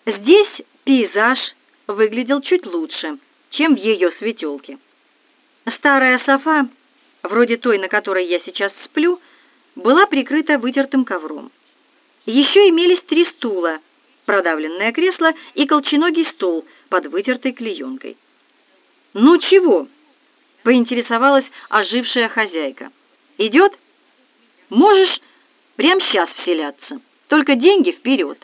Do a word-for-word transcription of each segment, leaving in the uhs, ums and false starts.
Здесь пейзаж выглядел чуть лучше, чем в ее светелке. Старая софа, вроде той, на которой я сейчас сплю, была прикрыта вытертым ковром. Еще имелись три стула, продавленное кресло и колченогий стол под вытертой клеенкой. «Ну чего?» — поинтересовалась ожившая хозяйка. «Идет? Можешь прямо сейчас вселяться, только деньги вперед».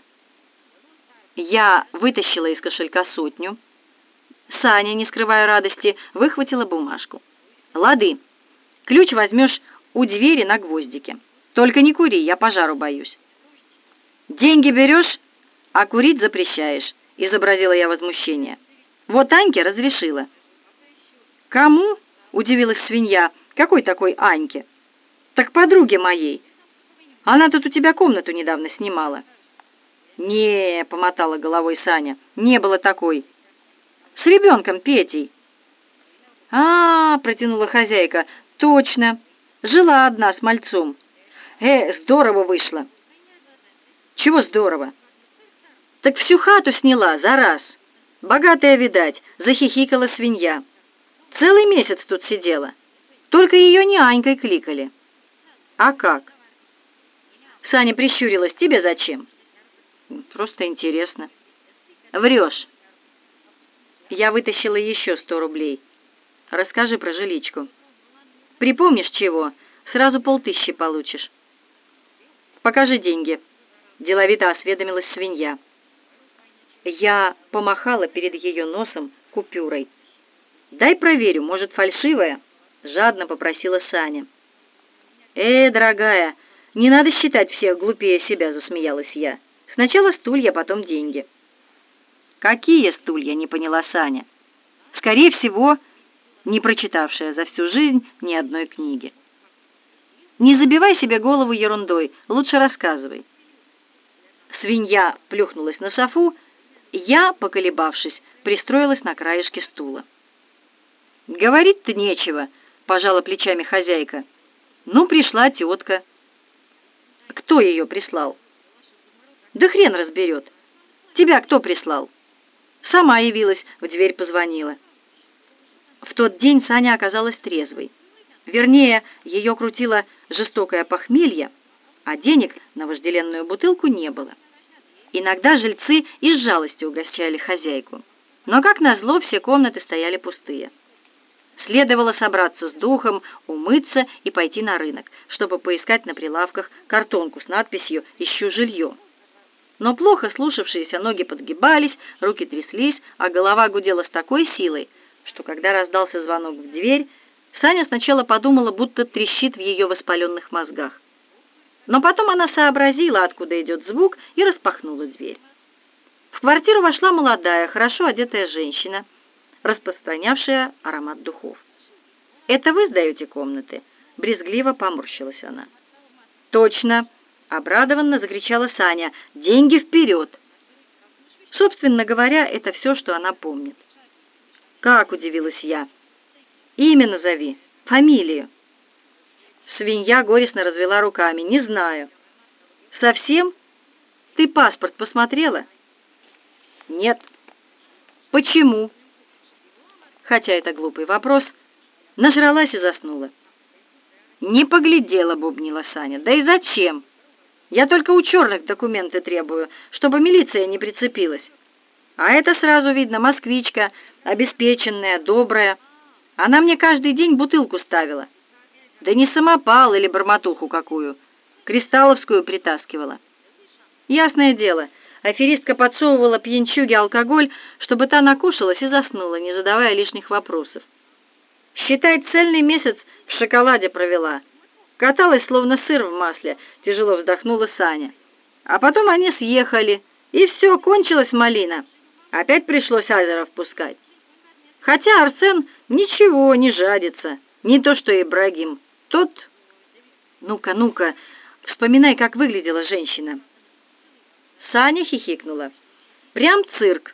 Я вытащила из кошелька сотню. Саня, не скрывая радости, выхватила бумажку. «Лады, ключ возьмешь у двери на гвоздике. Только не кури, я пожару боюсь». «Деньги берешь, а курить запрещаешь», — изобразила я возмущение. «Вот Аньке разрешила». «Кому?» — удивилась свинья. «Какой такой Аньке?» «Так подруге моей. Она тут у тебя комнату недавно снимала». «Не», — помотала головой Саня, — «не было такой. С ребенком Петей». «А-а-а», — протянула хозяйка, — «точно. Жила одна с мальцом. Э, здорово вышло». «Чего здорово?» «Так всю хату сняла за раз. Богатая, видать», — захихикала свинья. «Целый месяц тут сидела. Только ее не Анькой кликали». «А как?» Саня прищурилась. «Тебе зачем?» «Просто интересно». «Врешь». Я вытащила еще сто рублей. «Расскажи про жиличку. Припомнишь чего, сразу полтыщи получишь». «Покажи деньги», — деловито осведомилась свинья. Я помахала перед ее носом купюрой. «Дай проверю, может, фальшивая?» — жадно попросила Саня. «Э, дорогая, не надо считать всех глупее себя», — засмеялась я. «Сначала стулья, потом деньги». «Какие стулья?» — не поняла Саня. Скорее всего, не прочитавшая за всю жизнь ни одной книги. «Не забивай себе голову ерундой, лучше рассказывай». Свинья плюхнулась на софу, я, поколебавшись, пристроилась на краешке стула. «Говорить-то нечего», — пожала плечами хозяйка. «Ну, пришла тетка». «Кто ее прислал?» «Да хрен разберет. Тебя кто прислал?» «Сама явилась, в дверь позвонила». В тот день Саня оказалась трезвой. Вернее, ее крутило жестокое похмелье, а денег на вожделенную бутылку не было. Иногда жильцы из жалости угощали хозяйку, но, как назло, все комнаты стояли пустые. Следовало собраться с духом, умыться и пойти на рынок, чтобы поискать на прилавках картонку с надписью «Ищу жилье». Но плохо слушавшиеся ноги подгибались, руки тряслись, а голова гудела с такой силой, что когда раздался звонок в дверь, Саня сначала подумала, будто трещит в ее воспаленных мозгах. Но потом она сообразила, откуда идет звук, и распахнула дверь. В квартиру вошла молодая, хорошо одетая женщина, распространявшая аромат духов. «Это вы сдаете комнаты?» — брезгливо поморщилась она. «Точно!» — обрадованно закричала Саня. «Деньги вперед!» Собственно говоря, это все, что она помнит. «Как?» — удивилась я. «Имя назови, фамилию». Свинья горестно развела руками. «Не знаю». «Совсем? Ты паспорт посмотрела?» «Нет». «Почему?» Хотя это глупый вопрос, нажралась и заснула. «Не поглядела», — бубнила Саня. «Да и зачем? Я только у черных документы требую, чтобы милиция не прицепилась. А это сразу видно, москвичка, обеспеченная, добрая. Она мне каждый день бутылку ставила. Да не самопал или бормотуху какую, кристалловскую притаскивала. Ясное дело, аферистка подсовывала пьянчуге алкоголь, чтобы та накушалась и заснула, не задавая лишних вопросов. Считай, цельный месяц в шоколаде провела. Каталась, словно сыр в масле», — тяжело вздохнула Саня. «А потом они съехали, и все, кончилась малина. Опять пришлось азеров пускать. Хотя Арсен ничего, не жадится, не то что Ибрагим. Тот... Ну-ка, ну-ка, вспоминай, как выглядела женщина». Саня хихикнула. «Прям цирк.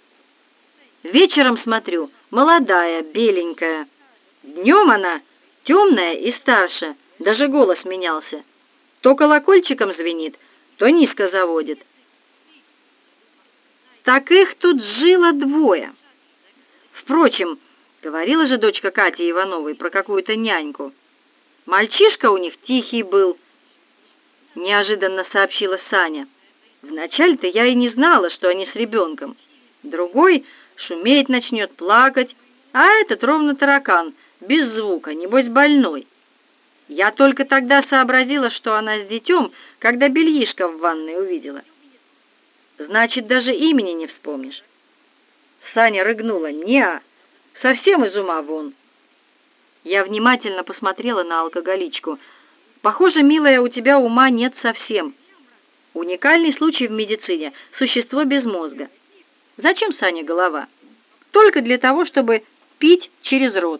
Вечером смотрю, молодая, беленькая. Днем она темная и старше, даже голос менялся. То колокольчиком звенит, то низко заводит». Так их тут жило двое. Впрочем, говорила же дочка Кати Ивановой про какую-то няньку. Мальчишка у них тихий был, неожиданно сообщила Саня. Вначале-то я и не знала, что они с ребенком. Другой шуметь начнет, плакать, а этот ровно таракан, без звука, небось больной. Я только тогда сообразила, что она с детем, когда бельишко в ванной увидела. Значит, даже имени не вспомнишь. Саня рыгнула. Неа, совсем из ума вон. Я внимательно посмотрела на алкоголичку. Похоже, милая, у тебя ума нет совсем. Уникальный случай в медицине. Существо без мозга. Зачем Сане голова? Только для того, чтобы пить через рот.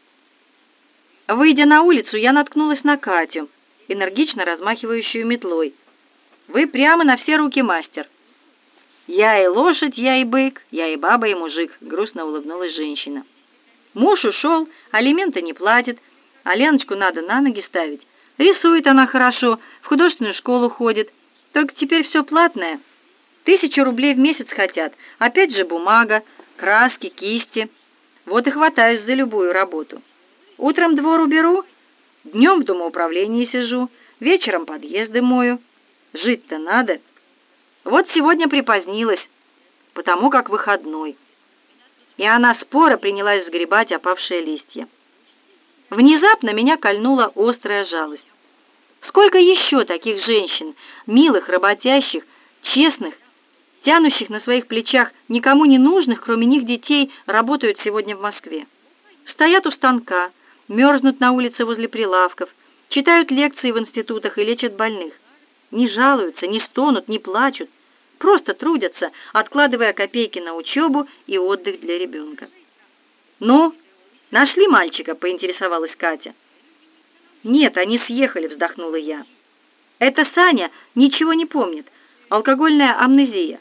Выйдя на улицу, я наткнулась на Катю, энергично размахивающую метлой. Вы прямо на все руки мастер. Я и лошадь, я и бык, я и баба, и мужик, грустно улыбнулась женщина. Муж ушел, алименты не платит, а Леночку надо на ноги ставить. Рисует она хорошо, в художественную школу ходит. Только теперь все платное. Тысячу рублей в месяц хотят. Опять же бумага, краски, кисти. Вот и хватаюсь за любую работу. Утром двор уберу, днем в домоуправлении сижу, вечером подъезды мою. Жить-то надо. Вот сегодня припозднилась, потому как выходной. И она споро принялась сгребать опавшие листья. Внезапно меня кольнула острая жалость. Сколько еще таких женщин, милых, работящих, честных, тянущих на своих плечах никому не нужных, кроме них детей, работают сегодня в Москве. Стоят у станка, мерзнут на улице возле прилавков, читают лекции в институтах и лечат больных. Не жалуются, не стонут, не плачут, просто трудятся, откладывая копейки на учебу и отдых для ребенка. «Ну, нашли мальчика?» — поинтересовалась Катя. «Нет, они съехали», — вздохнула я. «Это Саня ничего не помнит. Алкогольная амнезия».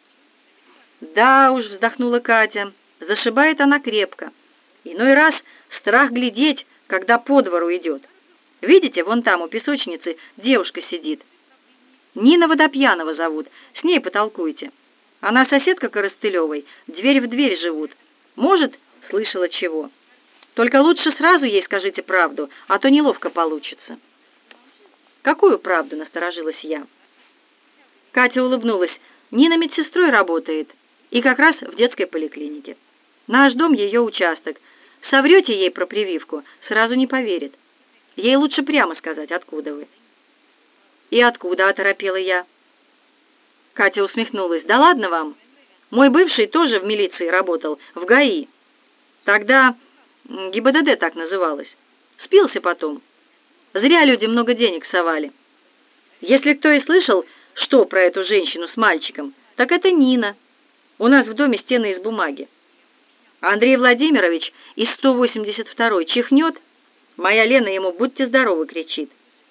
«Да уж», — вздохнула Катя, — «зашибает она крепко. Иной раз страх глядеть, когда по двору идет. Видите, вон там у песочницы девушка сидит. Нина Водопьянова зовут, с ней потолкуйте. Она соседка Коростылевой, дверь в дверь живут. Может, слышала чего. Только лучше сразу ей скажите правду, а то неловко получится». «Какую правду?» — насторожилась я. Катя улыбнулась. «Нина медсестрой работает, и как раз в детской поликлинике. Наш дом — ее участок. Соврете ей про прививку, сразу не поверит. Ей лучше прямо сказать, откуда вы». «И откуда?» — оторопела я. Катя усмехнулась. «Да ладно вам. Мой бывший тоже в милиции работал, в ГАИ. Тогда ГИБДД так называлось. Спился потом. Зря люди много денег совали. Если кто и слышал, что про эту женщину с мальчиком, так это Нина. У нас в доме стены из бумаги. Андрей Владимирович из сто восемьдесят второй чихнет, моя Лена ему «будьте здоровы» кричит».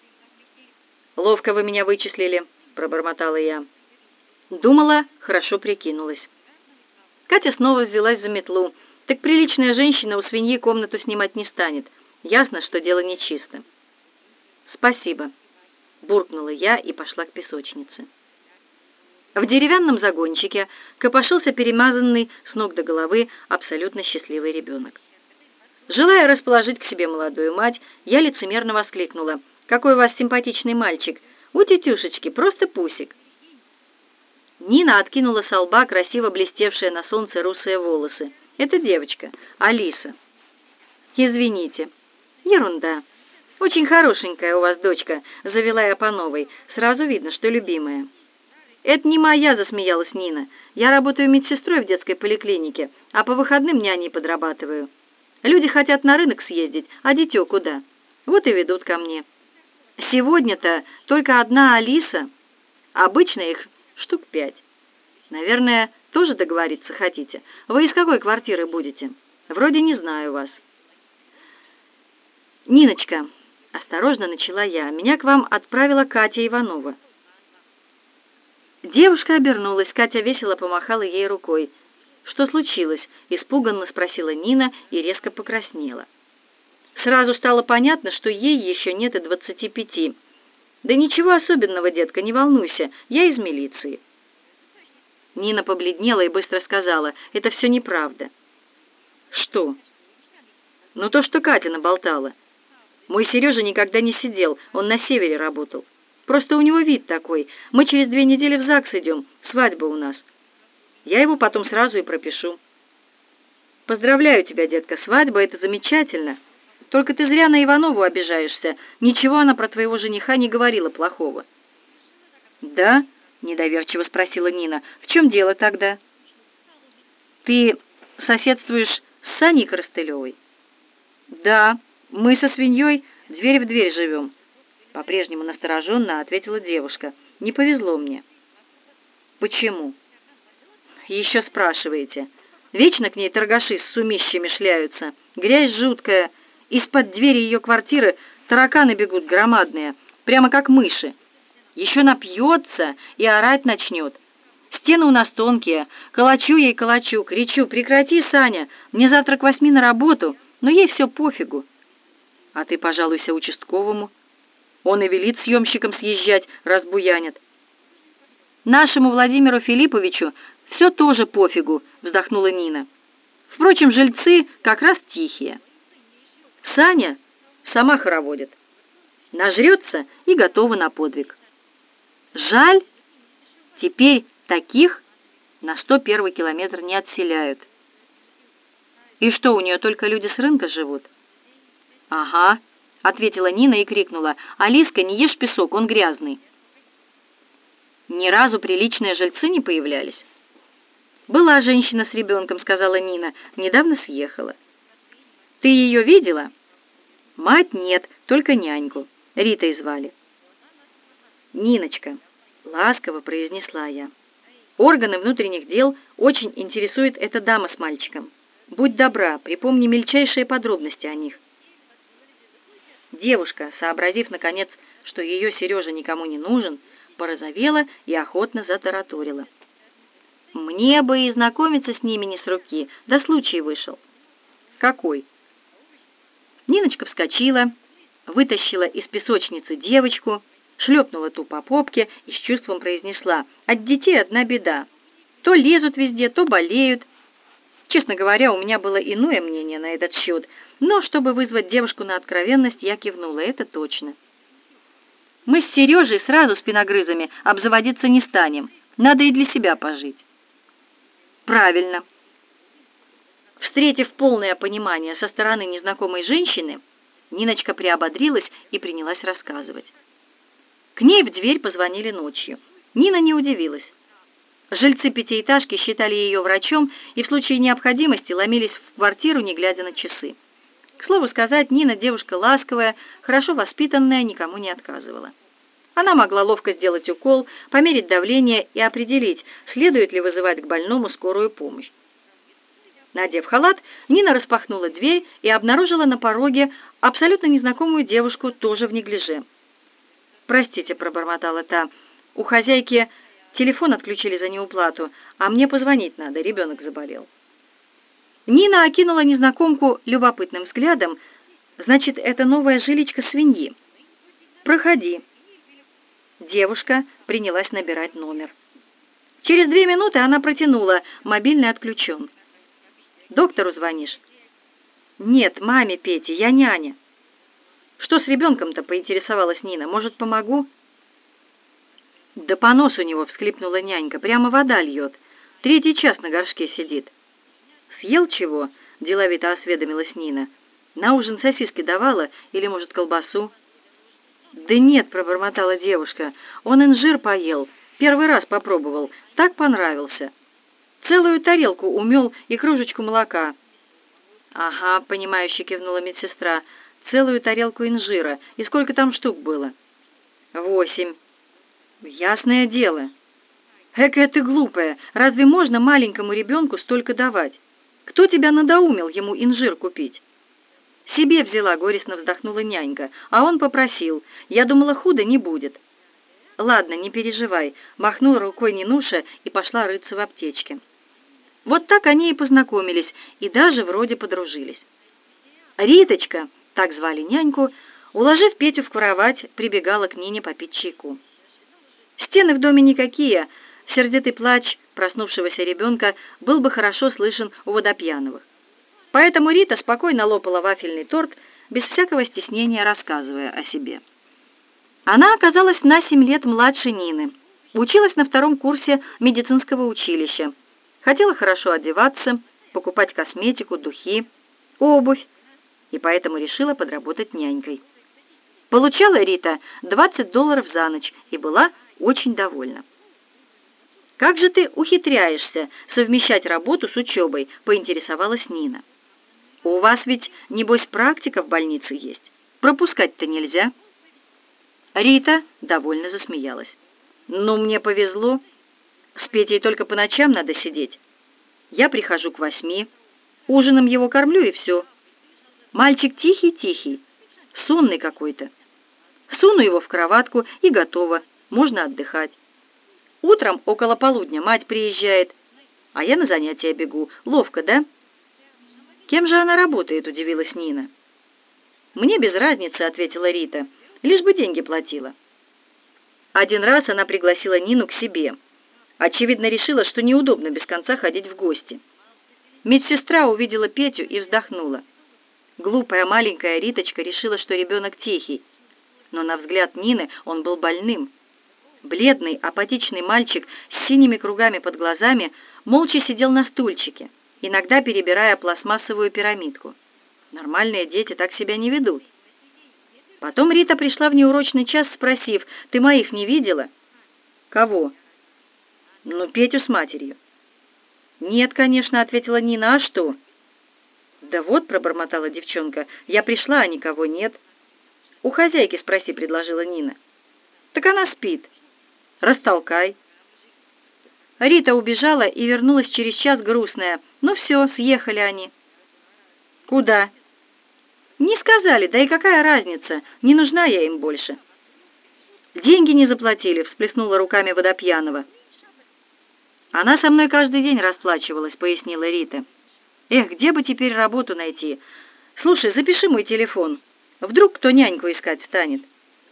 «Ловко вы меня вычислили», — пробормотала я. Думала, хорошо прикинулась. Катя снова взялась за метлу. Так приличная женщина у свиньи комнату снимать не станет. Ясно, что дело нечисто. «Спасибо», — буркнула я и пошла к песочнице. В деревянном загончике копошился перемазанный с ног до головы абсолютно счастливый ребенок. Желая расположить к себе молодую мать, я лицемерно воскликнула: «Какой у вас симпатичный мальчик! У тетюшечки просто пусик!» Нина откинула со лба красиво блестевшие на солнце русые волосы. «Это девочка, Алиса». «Извините». «Ерунда. Очень хорошенькая у вас дочка», — завела я по новой. «Сразу видно, что любимая». «Это не моя», — засмеялась Нина. «Я работаю медсестрой в детской поликлинике, а по выходным няней подрабатываю. Люди хотят на рынок съездить, а дитё куда? Вот и ведут ко мне. Сегодня-то только одна Алиса. Обычно их штук пять. Наверное, тоже договориться хотите? Вы из какой квартиры будете? Вроде не знаю вас». «Ниночка», — осторожно начала я, — «меня к вам отправила Катя Иванова». Девушка обернулась, Катя весело помахала ей рукой. «Что случилось?» — испуганно спросила Нина и резко покраснела. Сразу стало понятно, что ей еще нет и двадцати пяти. «Да ничего особенного, детка, не волнуйся, я из милиции». Нина побледнела и быстро сказала: «Это все неправда». «Что?» «Ну, то, что Катя наболтала. Мой Сережа никогда не сидел, он на севере работал. Просто у него вид такой. Мы через две недели в ЗАГС идем, свадьба у нас. Я его потом сразу и пропишу». «Поздравляю тебя, детка, свадьба — это замечательно. Только ты зря на Иванову обижаешься. Ничего она про твоего жениха не говорила плохого». «Да?» — недоверчиво спросила Нина. «В чем дело тогда?» «Ты соседствуешь с Саней Коростылевой?» «Да, мы со свиньей дверь в дверь живем», — по-прежнему настороженно ответила девушка. «Не повезло мне». «Почему?» «Еще спрашиваете. Вечно к ней торгаши с сумищами шляются. Грязь жуткая. Из-под двери ее квартиры тараканы бегут громадные, прямо как мыши. Еще напьется и орать начнет. Стены у нас тонкие. Калачу ей, калачу, кричу: прекрати, Саня, мне завтра к восьми на работу, но ей все пофигу. А ты пожалуйся участковому. Он и велит съемщикам съезжать, раз буянят». «Нашему Владимиру Филипповичу все тоже пофигу», — вздохнула Нина. «Впрочем, жильцы как раз тихие. Саня сама хороводит. Нажрется и готова на подвиг. Жаль, теперь таких на сто первый километр не отселяют». «И что, у нее только люди с рынка живут?» «Ага», — ответила Нина и крикнула: «Алиска, не ешь песок, он грязный». «Ни разу приличные жильцы не появлялись?» «Была женщина с ребенком», — сказала Нина, — «недавно съехала». «Ты ее видела?» «Мать нет, только няньку. Ритой звали». «Ниночка», — ласково произнесла я, — «органы внутренних дел очень интересует эта дама с мальчиком. Будь добра, припомни мельчайшие подробности о них». Девушка, сообразив, наконец, что ее Сережа никому не нужен, порозовела и охотно затараторила: «Мне бы и знакомиться с ними не с руки, да случай вышел». «Какой?» Ниночка вскочила, вытащила из песочницы девочку, шлепнула ту по попке и с чувством произнесла: «От детей одна беда. То лезут везде, то болеют». Честно говоря, у меня было иное мнение на этот счет, но чтобы вызвать девушку на откровенность, я кивнула: «Это точно. Мы с Сережей сразу спиногрызами обзаводиться не станем. Надо и для себя пожить». «Правильно». Встретив полное понимание со стороны незнакомой женщины, Ниночка приободрилась и принялась рассказывать. К ней в дверь позвонили ночью. Нина не удивилась. Жильцы пятиэтажки считали ее врачом и в случае необходимости ломились в квартиру, не глядя на часы. К слову сказать, Нина девушка ласковая, хорошо воспитанная, никому не отказывала. Она могла ловко сделать укол, померить давление и определить, следует ли вызывать к больному скорую помощь. Надев халат, Нина распахнула дверь и обнаружила на пороге абсолютно незнакомую девушку, тоже в неглиже. «Простите», — пробормотала та, — «у хозяйки телефон отключили за неуплату, а мне позвонить надо, ребенок заболел». Нина окинула незнакомку любопытным взглядом. «Значит, это новая жиличка свиньи. Проходи». Девушка принялась набирать номер. Через две минуты она протянула: «Мобильный отключен». «Доктору звонишь?» «Нет, маме Пете, я няня». «Что с ребенком-то?» — поинтересовалась Нина. «Может, помогу?» «Да понос у него», — всхлипнула нянька, — «прямо вода льет. Третий час на горшке сидит». «Съел чего?» — деловито осведомилась Нина. «На ужин сосиски давала или, может, колбасу?» «Да нет», — пробормотала девушка, — «он инжир поел, первый раз попробовал, так понравился. Целую тарелку умел и кружечку молока». «Ага», — понимающе кивнула медсестра, — «целую тарелку инжира. И сколько там штук было?» «Восемь». «Ясное дело». «Экая ты глупая, разве можно маленькому ребенку столько давать? Кто тебя надоумил ему инжир купить?» «Себе взяла», — горестно вздохнула нянька, — «а он попросил. Я думала, худо не будет». «Ладно, не переживай», — махнула рукой Нинуша и пошла рыться в аптечке. Вот так они и познакомились, и даже вроде подружились. Риточка, так звали няньку, уложив Петю в кровать, прибегала к Нине попить чайку. Стены в доме никакие, Сердитый плач проснувшегося ребенка был бы хорошо слышен у Водопьяновых. Поэтому Рита спокойно лопала вафельный торт, без всякого стеснения рассказывая о себе. Она оказалась на семь лет младше Нины, училась на втором курсе медицинского училища, хотела хорошо одеваться, покупать косметику, духи, обувь, и поэтому решила подработать нянькой. Получала Рита двадцать долларов за ночь и была очень довольна. «Как же ты ухитряешься совмещать работу с учебой?» — поинтересовалась Нина. «У вас ведь, небось, практика в больнице есть. Пропускать-то нельзя». Рита довольно засмеялась. «Ну, мне повезло. С Петей только по ночам надо сидеть. Я прихожу к восьми, ужином его кормлю и все. Мальчик тихий-тихий, сонный какой-то. Суну его в кроватку и готово, можно отдыхать. Утром около полудня мать приезжает, а я на занятия бегу. Ловко, да?» «Кем же она работает?» — удивилась Нина. «Мне без разницы», — ответила Рита, — «лишь бы деньги платила». Один раз она пригласила Нину к себе. Очевидно, решила, что неудобно без конца ходить в гости. Медсестра увидела Петю и вздохнула. Глупая маленькая Риточка решила, что ребенок тихий, но на взгляд Нины он был больным. Бледный, апатичный мальчик с синими кругами под глазами молча сидел на стульчике, иногда перебирая пластмассовую пирамидку. Нормальные дети так себя не ведут. Потом Рита пришла в неурочный час, спросив: «Ты моих не видела?» «Кого?» «Ну, Петю с матерью». «Нет, конечно», — ответила Нина. «А что?» «Да вот», — пробормотала девчонка, — «я пришла, а никого нет». «У хозяйки спроси», — предложила Нина. «Так она спит». «Растолкай». Рита убежала и вернулась через час грустная. «Ну все, съехали они». «Куда?» «Не сказали, да и какая разница, не нужна я им больше». «Деньги не заплатили», — всплеснула руками Водопьянова. «Она со мной каждый день расплачивалась», — пояснила Рита. «Эх, где бы теперь работу найти? Слушай, запиши мой телефон. Вдруг кто няньку искать станет.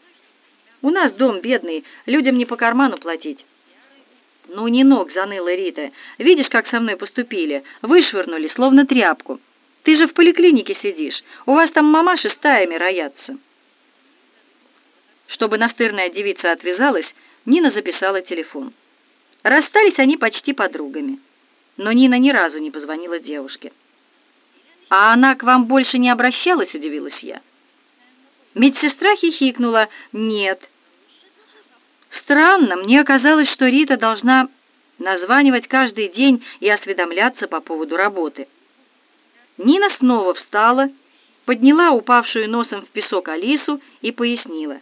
У нас дом бедный, людям не по карману платить». «Ну, не ног», — заныла Рита. «Видишь, как со мной поступили? Вышвырнули, словно тряпку. Ты же в поликлинике сидишь. У вас там мамаши стаями роятся». Чтобы настырная девица отвязалась, Нина записала телефон. Расстались они почти подругами. Но Нина ни разу не позвонила девушке. «А она к вам больше не обращалась?» — удивилась я. Медсестра хихикнула. «Нет». Странно, мне казалось, что Рита должна названивать каждый день и осведомляться по поводу работы. Нина снова встала, подняла упавшую носом в песок Алису и пояснила.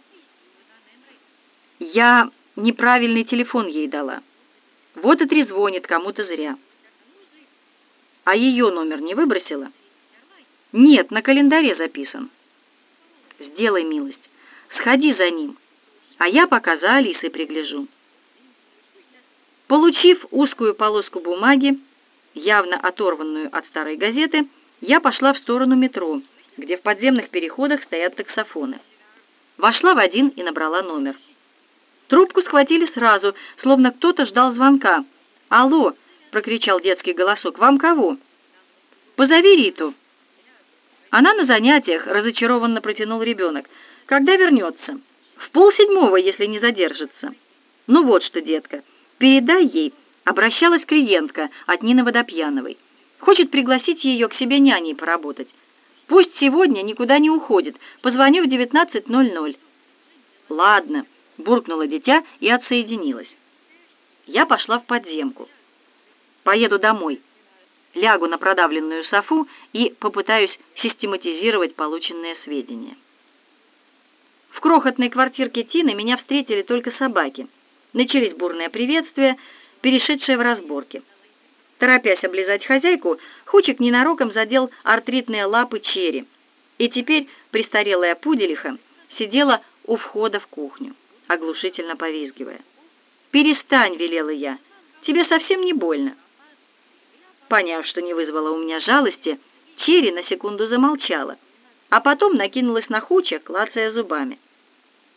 «Я неправильный телефон ей дала. Вот и трезвонит кому-то зря». «А ее номер не выбросила?» «Нет, на календаре записан». «Сделай милость, сходи за ним, а я пока за Алисой пригляжу». Получив узкую полоску бумаги, явно оторванную от старой газеты, я пошла в сторону метро, где в подземных переходах стоят таксофоны. Вошла в один и набрала номер. Трубку схватили сразу, словно кто-то ждал звонка. «Алло!» — прокричал детский голосок. «Вам кого?» «Позови Риту». «Она на занятиях», — разочарованно протянул ребенок. «Когда вернется?» «В полседьмого, если не задержится». «Ну вот что, детка, передай ей», — обращалась клиентка от Нины Водопьяновой. «Хочет пригласить ее к себе няней поработать. Пусть сегодня никуда не уходит. Позвоню в девятнадцать ноль ноль». «Ладно», — буркнуло дитя и отсоединилась. Я пошла в подземку. Поеду домой. Лягу на продавленную софу и попытаюсь систематизировать полученные сведения. В крохотной квартирке Тины меня встретили только собаки. Начались бурные приветствия, перешедшие в разборки. Торопясь облизать хозяйку, Хучик ненароком задел артритные лапы Черри, и теперь престарелая пуделиха сидела у входа в кухню, оглушительно повизгивая. «Перестань», — велела я, — «тебе совсем не больно». Поняв, что не вызвала у меня жалости, Черри на секунду замолчала, а потом накинулась на Хуча, клацая зубами.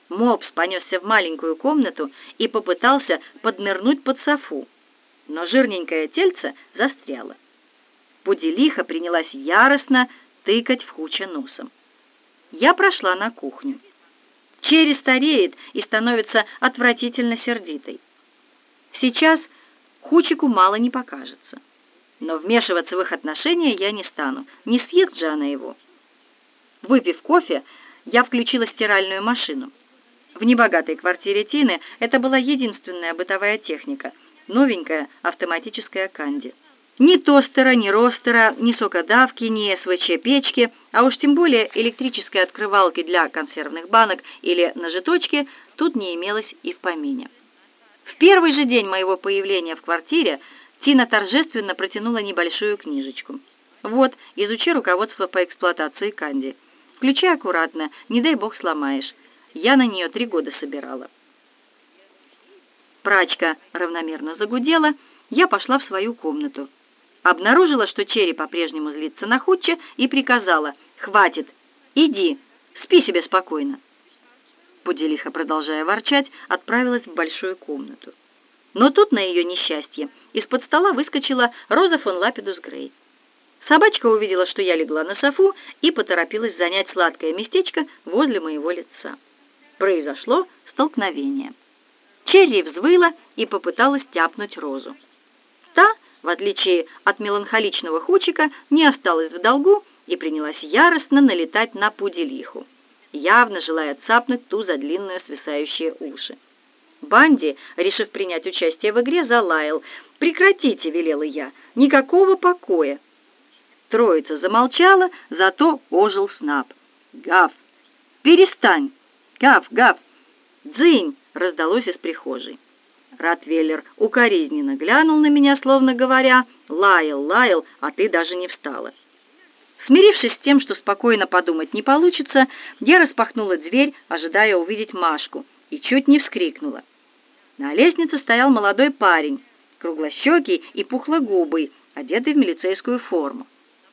Мопс понесся в маленькую комнату и попытался поднырнуть под софу, но жирненькое тельце застряло. Пуделиха принялась яростно тыкать в Хуча носом. Я прошла на кухню. Черри стареет и становится отвратительно сердитой. Сейчас Хучику мало не покажется, но вмешиваться в их отношения я не стану, не съест же она его. Выпив кофе, я включила стиральную машину. В небогатой квартире Тины это была единственная бытовая техника — новенькая автоматическая канди. Ни тостера, ни ростера, ни сокодавки, ни СВЧ-печки, а уж тем более электрической открывалки для консервных банок или ножеточки тут не имелось и в помине. В первый же день моего появления в квартире Тина торжественно протянула небольшую книжечку. «Вот, изучи руководство по эксплуатации канди. Включай аккуратно, не дай бог сломаешь. Я на нее три года собирала». Прачка равномерно загудела, я пошла в свою комнату. Обнаружила, что Черри по-прежнему злится на Хуча, и приказала: «Хватит, иди, спи себе спокойно». Пуделиха, продолжая ворчать, отправилась в большую комнату. Но тут, на ее несчастье, из-под стола выскочила Роза фон Лапидус Грей. Собачка увидела, что я легла на софу, и поторопилась занять сладкое местечко возле моего лица. Произошло столкновение. Черри взвыла и попыталась тяпнуть Розу. Та, в отличие от меланхоличного Хучика, не осталась в долгу и принялась яростно налетать на Пуделиху, явно желая цапнуть ту за длинные свисающие уши. Банди, решив принять участие в игре, залаял. «Прекратите», — велела я, — «никакого покоя». Троица замолчала, зато ожил Снап. «Гав! Перестань! Гав, гав! Дзынь!» — раздалось из прихожей. Ротвейлер укоризненно глянул на меня, словно говоря: «Лаял, лаял, а ты даже не встала». Смирившись с тем, что спокойно подумать не получится, я распахнула дверь, ожидая увидеть Машку, и чуть не вскрикнула. На лестнице стоял молодой парень, круглощекий и пухлогубый, одетый в милицейскую форму.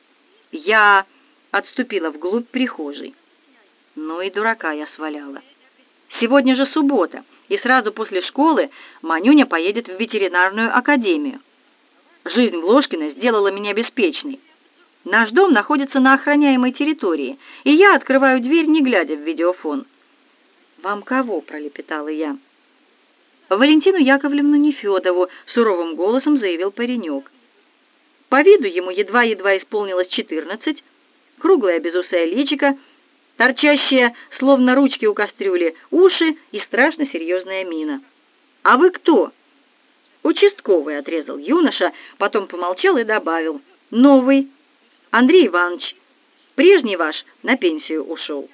Я отступила вглубь прихожей. Ну и дурака я сваляла. Сегодня же суббота, и сразу после школы Манюня поедет в ветеринарную академию. Жизнь в Ложкино сделала меня беспечной. Наш дом находится на охраняемой территории, и я открываю дверь, не глядя в видеофон. «Вам кого?» — пролепетала я. «Валентину Яковлевну Нефедову», — суровым голосом заявил паренек. По виду ему едва-едва исполнилось четырнадцать, круглое безусое личико, торчащие, словно ручки у кастрюли, уши и страшно серьезная мина. «А вы кто?» «Участковый», — отрезал юноша, потом помолчал и добавил: «Новый. Андрей Иванович. Прежний ваш на пенсию ушел».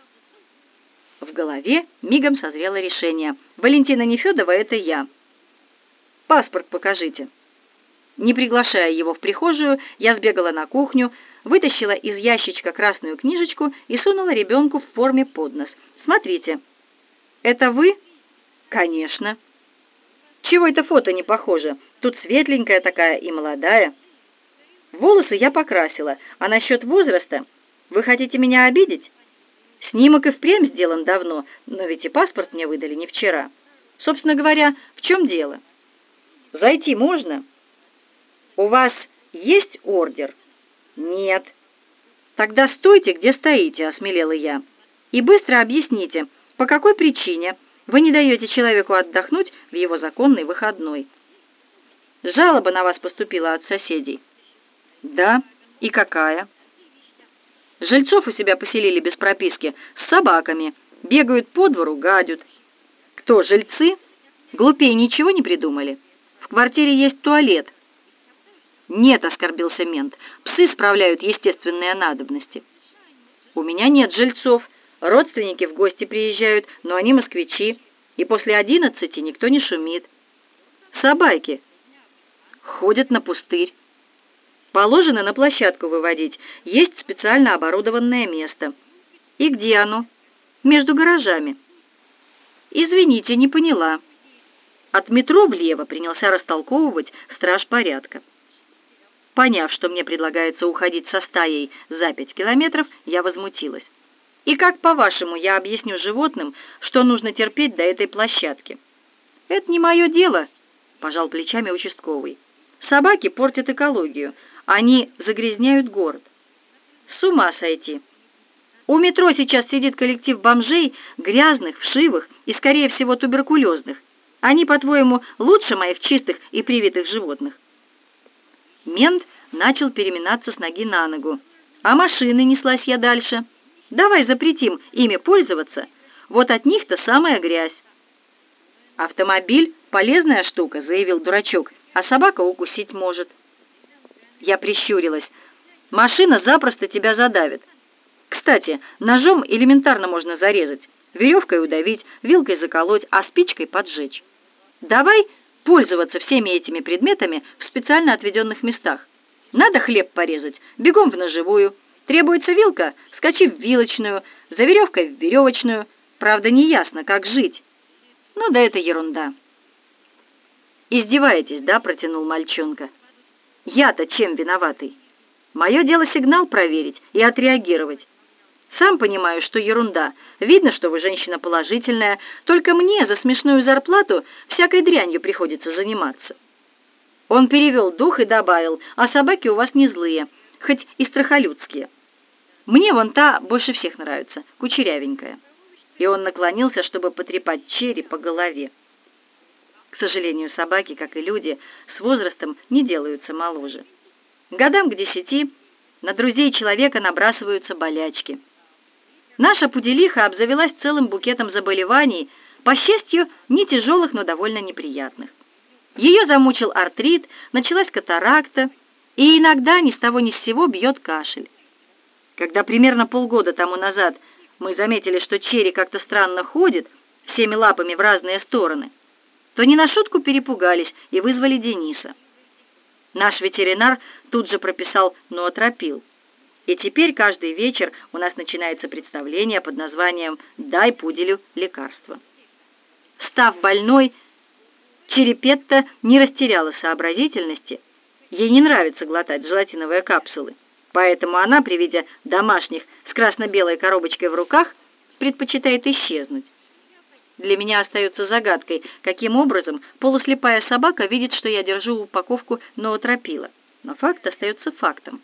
В голове мигом созрело решение. Валентина Нефедова — это я. «Паспорт покажите». Не приглашая его в прихожую, я сбегала на кухню, вытащила из ящичка красную книжечку и сунула ребенку в форме под нос. «Смотрите». «Это вы?» «Конечно». «Чего это фото не похоже? Тут светленькая такая и молодая». «Волосы я покрасила, а насчет возраста? Вы хотите меня обидеть? Снимок и впрямь сделан давно, но ведь и паспорт мне выдали не вчера. Собственно говоря, в чем дело? Зайти можно?» «У вас есть ордер?» «Нет». «Тогда стойте, где стоите», — осмелела я, «и быстро объясните, по какой причине вы не даете человеку отдохнуть в его законный выходной». «Жалоба на вас поступила от соседей». «Да, и какая?» «Жильцов у себя поселили без прописки, с собаками, бегают по двору, гадят». «Кто, жильцы? Глупее ничего не придумали? В квартире есть туалет». «Нет», — оскорбился мент, — «псы справляют естественные надобности». «У меня нет жильцов, родственники в гости приезжают, но они москвичи, и после одиннадцати никто не шумит». «Собаки ходят на пустырь. Положено на площадку выводить, есть специально оборудованное место». «И где оно?» «Между гаражами». «Извините, не поняла». От метро влево принялся растолковывать страж порядка. Поняв, что мне предлагается уходить со стаей за пять километров, я возмутилась. И как, по-вашему, я объясню животным, что нужно терпеть до этой площадки? Это не мое дело, пожал плечами участковый. Собаки портят экологию, они загрязняют город. С ума сойти. У метро сейчас сидит коллектив бомжей, грязных, вшивых и, скорее всего, туберкулезных. Они, по-твоему, лучше моих чистых и привитых животных? Мент начал переминаться с ноги на ногу. А машины, неслась я дальше. Давай запретим ими пользоваться, вот от них-то самая грязь. Автомобиль — полезная штука, заявил дурачок, а собака укусить может. Я прищурилась. Машина запросто тебя задавит. Кстати, ножом элементарно можно зарезать, веревкой удавить, вилкой заколоть, а спичкой поджечь. Давай пользоваться всеми этими предметами в специально отведенных местах. Надо хлеб порезать, бегом в ножевую. Требуется вилка, скачи в вилочную, за веревкой в веревочную. Правда, не ясно, как жить. Ну да это ерунда. Издеваетесь, да, протянул мальчонка. Я-то чем виноватый? Мое дело сигнал проверить и отреагировать. Сам понимаю, что ерунда. Видно, что вы женщина положительная, только мне за смешную зарплату всякой дрянью приходится заниматься. Он перевел дух и добавил: а собаки у вас не злые, хоть и страхолюдские. Мне вон та больше всех нравится, кучерявенькая. И он наклонился, чтобы потрепать Черри по голове. К сожалению, собаки, как и люди, с возрастом не делаются моложе. Годам к десяти на друзей человека набрасываются болячки. Наша пуделиха обзавелась целым букетом заболеваний, по счастью, не тяжелых, но довольно неприятных. Ее замучил артрит, началась катаракта, и иногда ни с того ни с сего бьет кашель. Когда примерно полгода тому назад мы заметили, что Черри как-то странно ходит, всеми лапами в разные стороны, то не на шутку перепугались и вызвали Дениса. Наш ветеринар тут же прописал ноотропил. И теперь каждый вечер у нас начинается представление под названием «Дай пуделю лекарство». Став больной, Черепетта не растеряла сообразительности. Ей не нравится глотать желатиновые капсулы, поэтому она при виде домашних с красно-белой коробочкой в руках предпочитает исчезнуть. Для меня остается загадкой, каким образом полуслепая собака видит, что я держу упаковку ноотропила. Но факт остается фактом.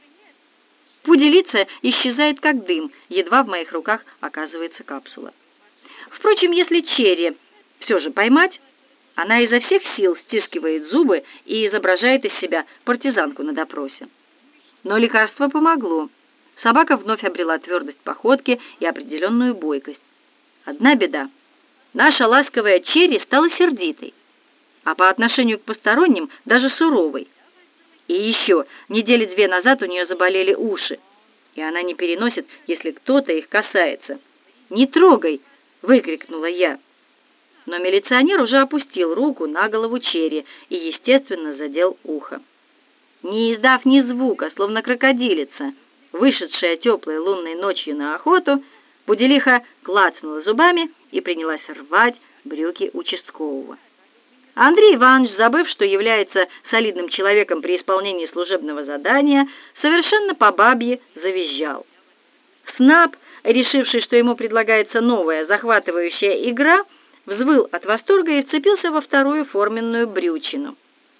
Пуделица исчезает как дым, едва в моих руках оказывается капсула. Впрочем, если Черри все же поймать, она изо всех сил стискивает зубы и изображает из себя партизанку на допросе. Но лекарство помогло. Собака вновь обрела твердость походки и определенную бойкость. Одна беда. Наша ласковая Черри стала сердитой, а по отношению к посторонним даже суровой. И еще недели две назад у нее заболели уши, и она не переносит, если кто-то их касается. «Не трогай!» — выкрикнула я. Но милиционер уже опустил руку на голову Черри и, естественно, задел ухо. Не издав ни звука, словно крокодилица, вышедшая теплой лунной ночью на охоту, пуделиха клацнула зубами и принялась рвать брюки участкового. Андрей Иванович, забыв, что является солидным человеком при исполнении служебного задания, совершенно по бабье завизжал. Снап, решивший, что ему предлагается новая захватывающая игра, взвыл от восторга и вцепился во вторую форменную брючину.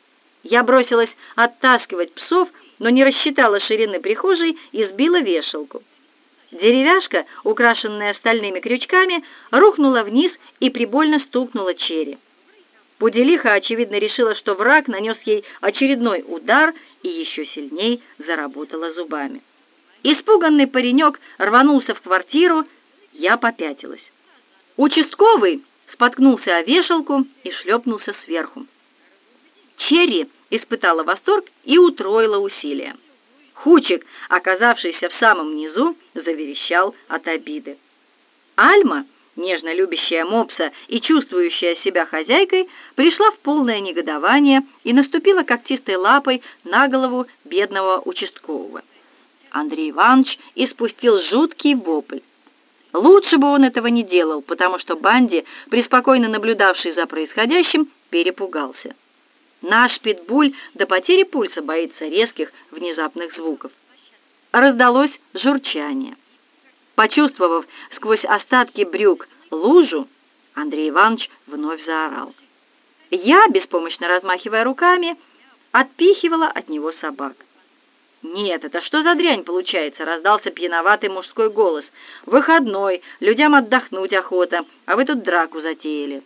Я бросилась оттаскивать псов, но не рассчитала ширины прихожей и сбила вешалку. Деревяшка, украшенная стальными крючками, рухнула вниз и прибольно стукнула Черри. Пуделиха, очевидно, решила, что враг нанес ей очередной удар и еще сильней заработала зубами. Испуганный паренек рванулся в квартиру, я попятилась. Участковый споткнулся о вешалку и шлепнулся сверху. Черри испытала восторг и утроила усилия. Хучик, оказавшийся в самом низу, заверещал от обиды. Альма, нежно любящая мопса и чувствующая себя хозяйкой, пришла в полное негодование и наступила когтистой лапой на голову бедного участкового. Андрей Иванович испустил жуткий вопль. Лучше бы он этого не делал, потому что Банди, преспокойно наблюдавший за происходящим, перепугался. Наш питбуль до потери пульса боится резких внезапных звуков. Раздалось журчание. Почувствовав сквозь остатки брюк лужу, Андрей Иванович вновь заорал. Я, беспомощно размахивая руками, отпихивала от него собак. «Нет, это что за дрянь получается?» — раздался пьяноватый мужской голос. «Выходной, людям отдохнуть охота, а вы тут драку затеяли».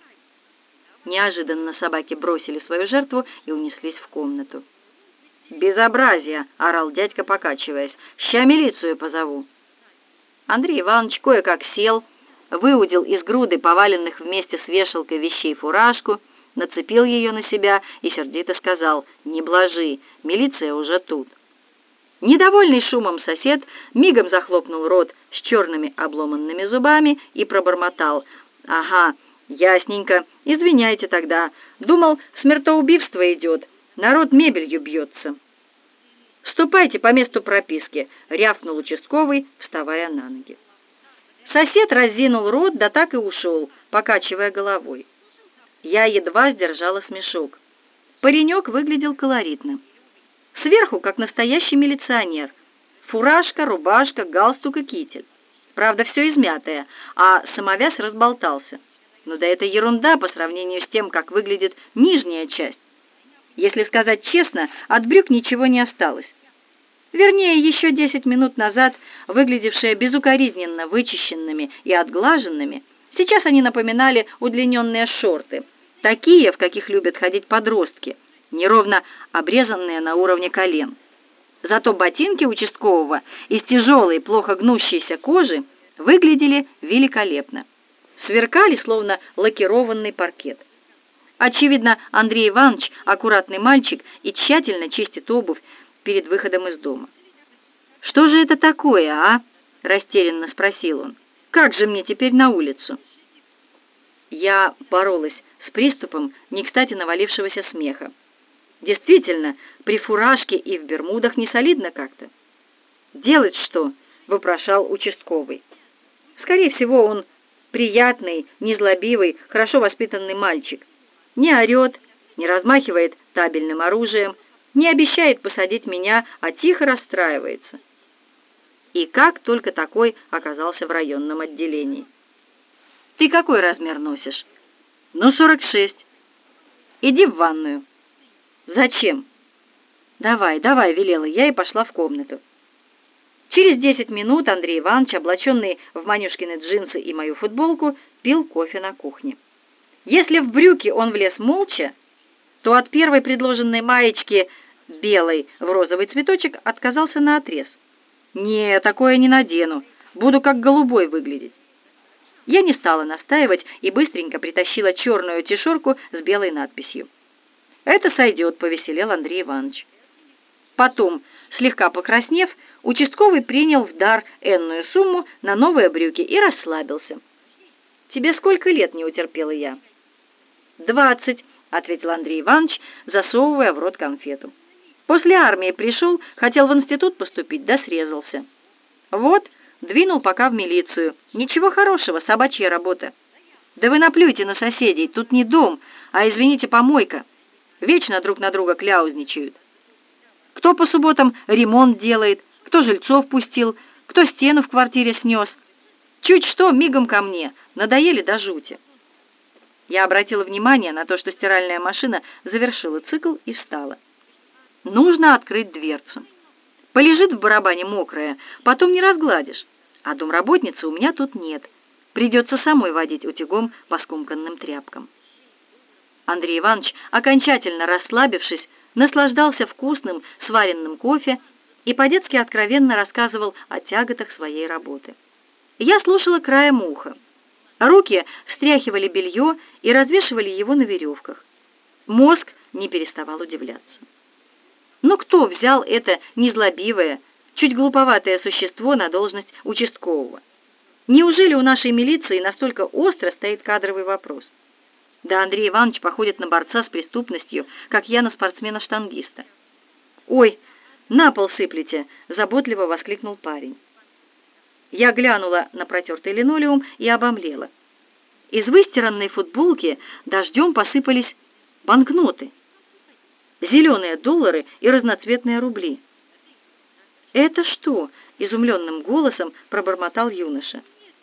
Неожиданно собаки бросили свою жертву и унеслись в комнату. «Безобразие!» — орал дядька, покачиваясь. «Ща милицию позову». Андрей Иванович кое-как сел, выудил из груды поваленных вместе с вешалкой вещей фуражку, нацепил ее на себя и сердито сказал: «Не блажи, милиция уже тут». Недовольный шумом сосед мигом захлопнул рот с черными обломанными зубами и пробормотал: «Ага, ясненько, извиняйте тогда. Думал, смертоубийство идет, народ мебелью бьется». «Ступайте по месту прописки», — рявкнул участковый, вставая на ноги. Сосед разинул рот, да так и ушел, покачивая головой. Я едва сдержала смешок. Паренек выглядел колоритно. Сверху, как настоящий милиционер. Фуражка, рубашка, галстук и китель. Правда, все измятое, а самовяз разболтался. Но да это ерунда по сравнению с тем, как выглядит нижняя часть. Если сказать честно, от брюк ничего не осталось. Вернее, еще десять минут назад, выглядевшие безукоризненно вычищенными и отглаженными, сейчас они напоминали удлиненные шорты, такие, в каких любят ходить подростки, неровно обрезанные на уровне колен. Зато ботинки участкового из тяжелой, плохо гнущейся кожи выглядели великолепно. Сверкали, словно лакированный паркет. Очевидно, Андрей Иванович аккуратный мальчик и тщательно чистит обувь перед выходом из дома. «Что же это такое, а?» — растерянно спросил он. «Как же мне теперь на улицу?» Я боролась с приступом не кстати навалившегося смеха. Действительно, при фуражке и в бермудах не солидно как-то. «Делать что?» — вопрошал участковый. Скорее всего, он приятный, незлобивый, хорошо воспитанный мальчик. Не орет, не размахивает табельным оружием, не обещает посадить меня, а тихо расстраивается. И как только такой оказался в районном отделении. «Ты какой размер носишь?» «Ну, сорок шесть. Иди в ванную». «Зачем?» «Давай, давай», — велела я и пошла в комнату. Через десять минут Андрей Иванович, облаченный в Манюшкины джинсы и мою футболку, пил кофе на кухне. Если в брюки он влез молча, то от первой предложенной маечки белой в розовый цветочек отказался наотрез. «Не, такое не надену, буду как голубой выглядеть». Я не стала настаивать и быстренько притащила черную тишурку с белой надписью. «Это сойдет», — повеселел Андрей Иванович. Потом, слегка покраснев, участковый принял в дар энную сумму на новые брюки и расслабился. «Тебе сколько лет?» — не утерпела я. «Двадцать», — ответил Андрей Иванович, засовывая в рот конфету. «После армии пришел, хотел в институт поступить, да срезался. Вот, двинул пока в милицию. Ничего хорошего, собачья работа. Да вы наплюйте на соседей, тут не дом, а, извините, помойка. Вечно друг на друга кляузничают. Кто по субботам ремонт делает, кто жильцов пустил, кто стену в квартире снес. Чуть что, мигом ко мне, надоели до жути». Я обратила внимание на то, что стиральная машина завершила цикл и встала. Нужно открыть дверцу. Полежит в барабане мокрая, потом не разгладишь. А домработницы у меня тут нет. Придется самой водить утюгом по скомканным тряпкам. Андрей Иванович, окончательно расслабившись, наслаждался вкусным сваренным кофе и по-детски откровенно рассказывал о тяготах своей работы. Я слушала краем уха. Руки встряхивали белье и развешивали его на веревках. Мозг не переставал удивляться. Но кто взял это незлобивое, чуть глуповатое существо на должность участкового? Неужели у нашей милиции настолько остро стоит кадровый вопрос? Да Андрей Иванович походит на борца с преступностью, как я на спортсмена-штангиста. «Ой, на пол сыплете!» — заботливо воскликнул парень. Я глянула на протертый линолеум и обомлела. Из выстиранной футболки дождем посыпались банкноты. Зеленые доллары и разноцветные рубли. «Это что?» — изумленным голосом пробормотал юноша.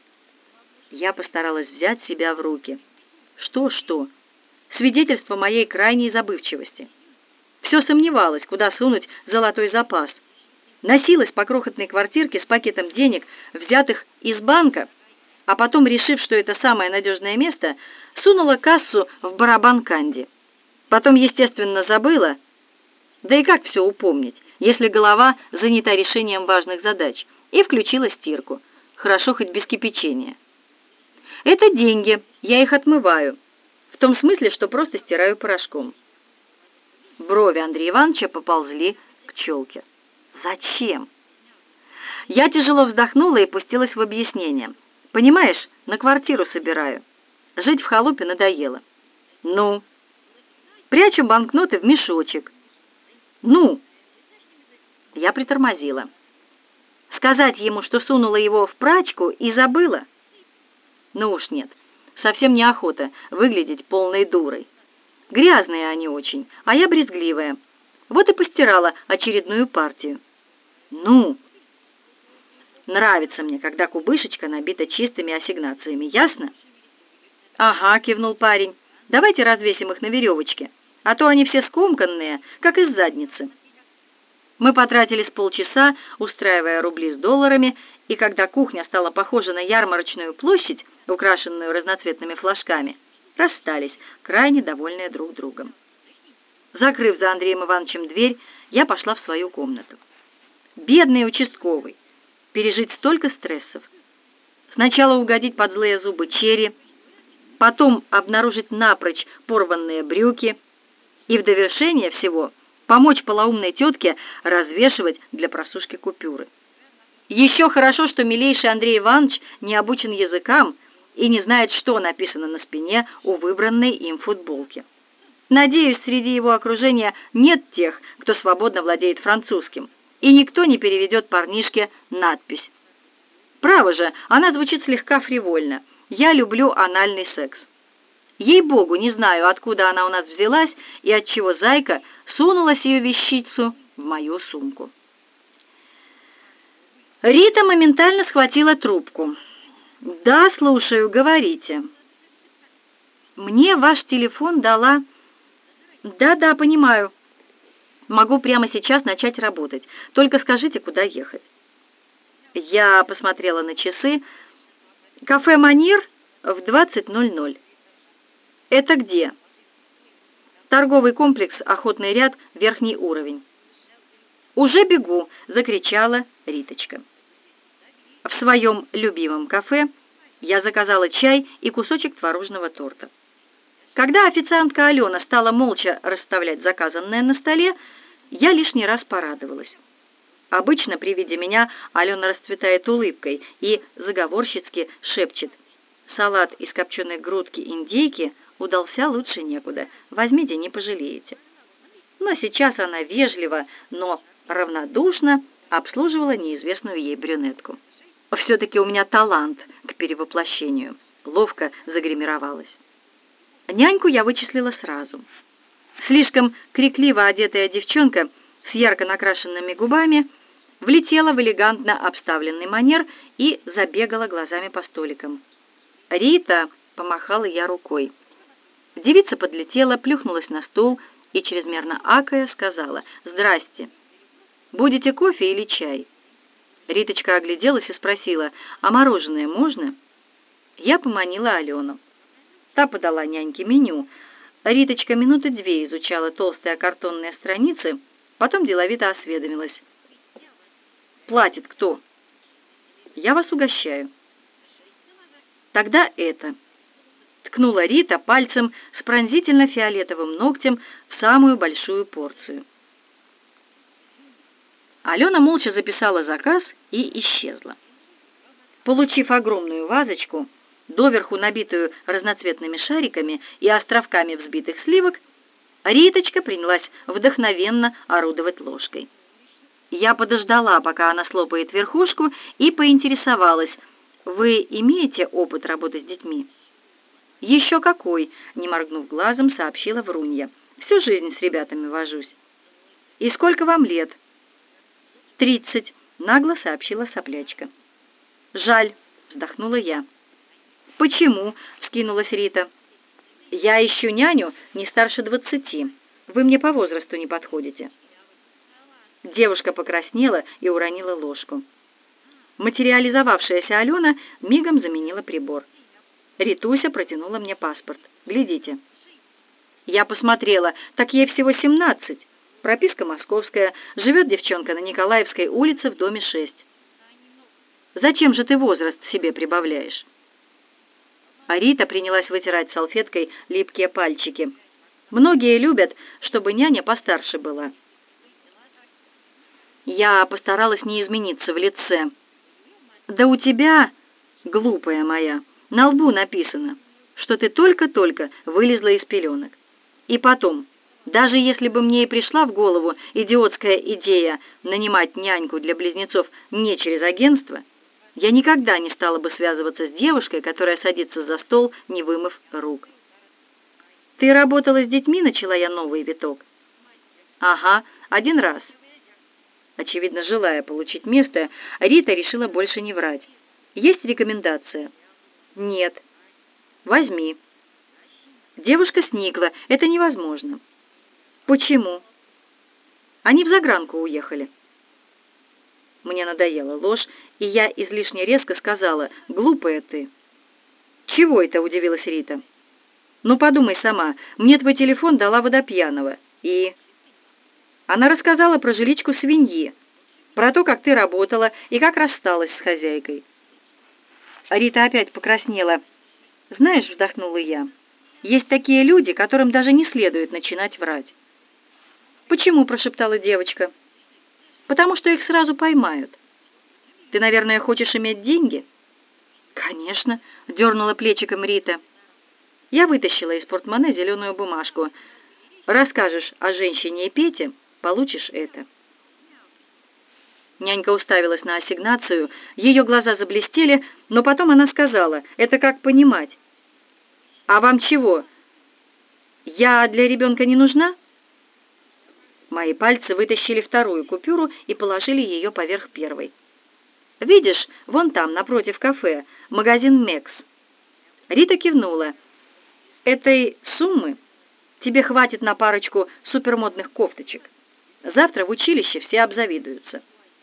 Я постаралась взять себя в руки. Что-что? Свидетельство моей крайней забывчивости. Все сомневалась, куда сунуть золотой запас. Носилась по крохотной квартирке с пакетом денег, взятых из банка, а потом, решив, что это самое надежное место, сунула кассу в барабан Канди. Потом, естественно, забыла. Да и как все упомнить, если голова занята решением важных задач, и включила стирку. Хорошо хоть без кипячения. Это деньги, я их отмываю. В том смысле, что просто стираю порошком. Брови Андрея Ивановича поползли к челке. Зачем? Я тяжело вздохнула и пустилась в объяснение. Понимаешь, на квартиру собираю. Жить в халупе надоело. Ну? Прячу банкноты в мешочек. Ну? Я притормозила. Сказать ему, что сунула его в прачку и забыла? Ну уж нет, совсем неохота выглядеть полной дурой. Грязные они очень, а я брезгливая. Вот и постирала очередную партию. Ну? Нравится мне, когда кубышечка набита чистыми ассигнациями, ясно? Ага, кивнул парень. Давайте развесим их на веревочке, а то они все скомканные, как из задницы. Мы потратили с полчаса, устраивая рубли с долларами, и когда кухня стала похожа на ярмарочную площадь, украшенную разноцветными флажками, расстались, крайне довольные друг другом. Закрыв за Андреем Ивановичем дверь, я пошла в свою комнату. Бедный участковый, пережить столько стрессов. Сначала угодить под злые зубы Черри, потом обнаружить напрочь порванные брюки и в довершение всего помочь полоумной тетке развешивать для просушки купюры. Еще хорошо, что милейший Андрей Иванович не обучен языкам и не знает, что написано на спине у выбранной им футболки. Надеюсь, среди его окружения нет тех, кто свободно владеет французским, и никто не переведет парнишке надпись. Право же, она звучит слегка фривольно. «Я люблю анальный секс». Ей-богу, не знаю, откуда она у нас взялась и отчего зайка сунула сию вещицу в мою сумку. Рита моментально схватила трубку. «Да, слушаю, говорите». «Мне ваш телефон дала...» «Да-да, понимаю. Могу прямо сейчас начать работать. Только скажите, куда ехать». Я посмотрела на часы. «Кафе «Манир» в двадцать ноль ноль». «Это где?» «Торговый комплекс «Охотный ряд», верхний уровень». «Уже бегу!» — закричала Риточка. В своем любимом кафе я заказала чай и кусочек творожного торта. Когда официантка Алена стала молча расставлять заказанное на столе, я лишний раз порадовалась. Обычно при виде меня Алена расцветает улыбкой и заговорщицки шепчет: «Салат из копченой грудки индейки удался лучше некуда. Возьмите, не пожалеете». Но сейчас она вежливо, но равнодушно обслуживала неизвестную ей брюнетку. Все-таки у меня талант к перевоплощению. Ловко загримировалась. Няньку я вычислила сразу. Слишком крикливо одетая девчонка с ярко накрашенными губами влетела в элегантно обставленный манер и забегала глазами по столикам. «Рита!» — помахала я рукой. Девица подлетела, плюхнулась на стул и, чрезмерно акая, сказала: «Здрасте. Будете кофе или чай?» Риточка огляделась и спросила: «А мороженое можно?» Я поманила Алену. Та подала няньке меню. Риточка минуты две изучала толстые картонные страницы, потом деловито осведомилась: «Платит кто?» «Я вас угощаю». «Тогда это». Ткнула Рита пальцем с пронзительно-фиолетовым ногтем в самую большую порцию. Алена молча записала заказ и исчезла. Получив огромную вазочку, доверху набитую разноцветными шариками и островками взбитых сливок, Риточка принялась вдохновенно орудовать ложкой. Я подождала, пока она слопает верхушку, и поинтересовалась: «Вы имеете опыт работы с детьми?» «Еще какой!» — не моргнув глазом, сообщила Врунья. «Всю жизнь с ребятами вожусь». «И сколько вам лет?» «Тридцать», — нагло сообщила соплячка. «Жаль», — вздохнула я. «Почему?» — вскинулась Рита. «Я ищу няню не старше двадцати. Вы мне по возрасту не подходите». Девушка покраснела и уронила ложку. Материализовавшаяся Алена мигом заменила прибор. Ритуся протянула мне паспорт. «Глядите». Я посмотрела, так ей всего семнадцать. Прописка московская, живет девчонка на Николаевской улице в доме шесть. «Зачем же ты возраст себе прибавляешь?» А Рита принялась вытирать салфеткой липкие пальчики. «Многие любят, чтобы няня постарше была». Я постаралась не измениться в лице. «Да у тебя, глупая моя, на лбу написано, что ты только-только вылезла из пеленок. И потом, даже если бы мне и пришла в голову идиотская идея нанимать няньку для близнецов не через агентство, я никогда не стала бы связываться с девушкой, которая садится за стол, не вымыв рук». «Ты работала с детьми?» — начала я новый виток. «Ага, один раз». Очевидно, желая получить место, Рита решила больше не врать. «Есть рекомендация?» «Нет». «Возьми». Девушка сникла. «Это невозможно». «Почему?» «Они в загранку уехали». Мне надоела ложь, и я излишне резко сказала: «Глупая ты». «Чего это?» — удивилась Рита. «Ну, подумай сама. Мне твой телефон дала Водопьянова. И...» Она рассказала про жиличку свиньи, про то, как ты работала и как рассталась с хозяйкой. Рита опять покраснела. «Знаешь, — вздохнула я, — есть такие люди, которым даже не следует начинать врать». «Почему?» — прошептала девочка. «Потому что их сразу поймают. Ты, наверное, хочешь иметь деньги?» «Конечно», — дернула плечиком Рита. Я вытащила из портмоне зеленую бумажку. «Расскажешь о женщине и Пете, получишь это». Нянька уставилась на ассигнацию, ее глаза заблестели, но потом она сказала: «Это как понимать?» «А вам чего? Я для ребенка не нужна?» Мои пальцы вытащили вторую купюру и положили ее поверх первой. «Видишь, вон там, напротив кафе, магазин «Мекс». Рита кивнула. «Этой суммы тебе хватит на парочку супермодных кофточек. Завтра в училище все обзавидуются».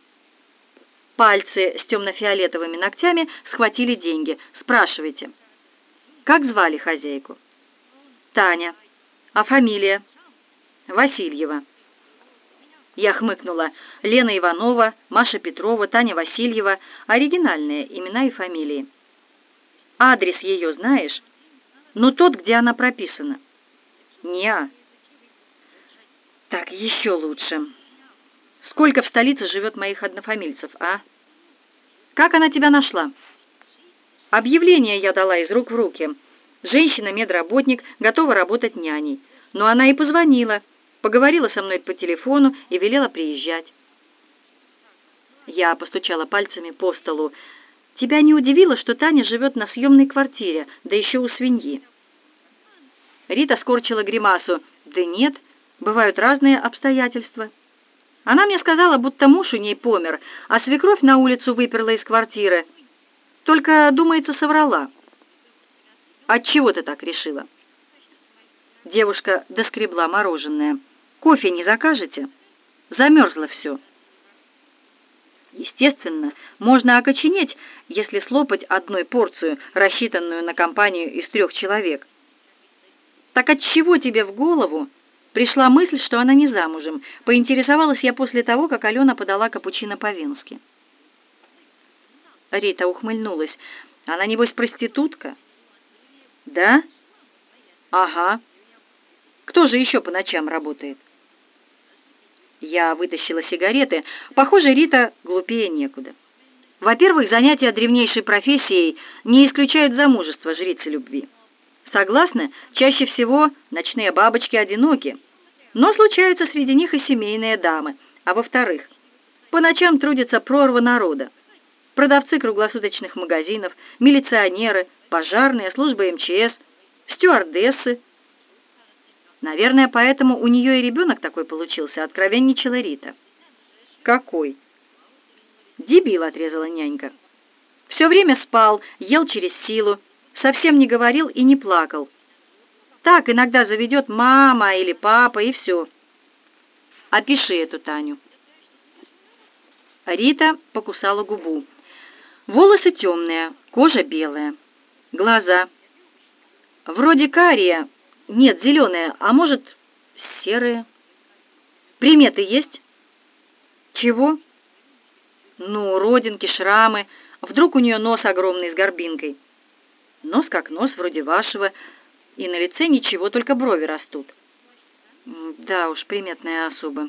Пальцы с темно-фиолетовыми ногтями схватили деньги. «Спрашивайте». «Как звали хозяйку?» «Таня». «А фамилия?» «Васильева». Я хмыкнула. Лена Иванова, Маша Петрова, Таня Васильева. Оригинальные имена и фамилии. «Адрес ее знаешь?» «Ну, тот, где она прописана». «Не-а». «Так, еще лучше. Сколько в столице живет моих однофамильцев, а? Как она тебя нашла?» «Объявление я дала из рук в руки. Женщина-медработник, готова работать няней. Но она и позвонила, поговорила со мной по телефону и велела приезжать». Я постучала пальцами по столу. «Тебя не удивило, что Таня живет на съемной квартире, да еще у свиньи?» Рита скорчила гримасу. «Да нет, бывают разные обстоятельства. Она мне сказала, будто муж у ней помер, а свекровь на улицу выперла из квартиры. Только, думается, соврала». «Отчего ты так решила?» Девушка доскребла мороженое. «Кофе не закажете? Замерзло все». Естественно, можно окоченеть, если слопать одной порцию, рассчитанную на компанию из трех человек. «Так отчего тебе в голову пришла мысль, что она не замужем?» — поинтересовалась я после того, как Алена подала капучино по-венски. Рита ухмыльнулась. «Она, небось, проститутка?» «Да?» «Ага. Кто же еще по ночам работает?» Я вытащила сигареты. Похоже, Рита глупее некуда. Во-первых, занятия древнейшей профессией не исключают замужество жрицы любви. Согласна, чаще всего ночные бабочки одиноки, но случаются среди них и семейные дамы. А во-вторых, по ночам трудится прорва народа. Продавцы круглосуточных магазинов, милиционеры, пожарные, служба эм че эс, стюардессы. Наверное, поэтому у нее и ребенок такой получился, откровенничала Рита. «Какой?» «Дебил», — отрезала нянька. «Все время спал, ел через силу, совсем не говорил и не плакал. Так иногда заведет мама или папа, и все. Опиши эту Таню». Рита покусала губу. Волосы темные, кожа белая, глаза вроде карие, нет, зеленые, а может, серые. Приметы есть? Чего? Ну, родинки, шрамы. Вдруг у нее нос огромный с горбинкой. Нос как нос, вроде вашего, и на лице ничего, только брови растут. Да уж, приметная особа.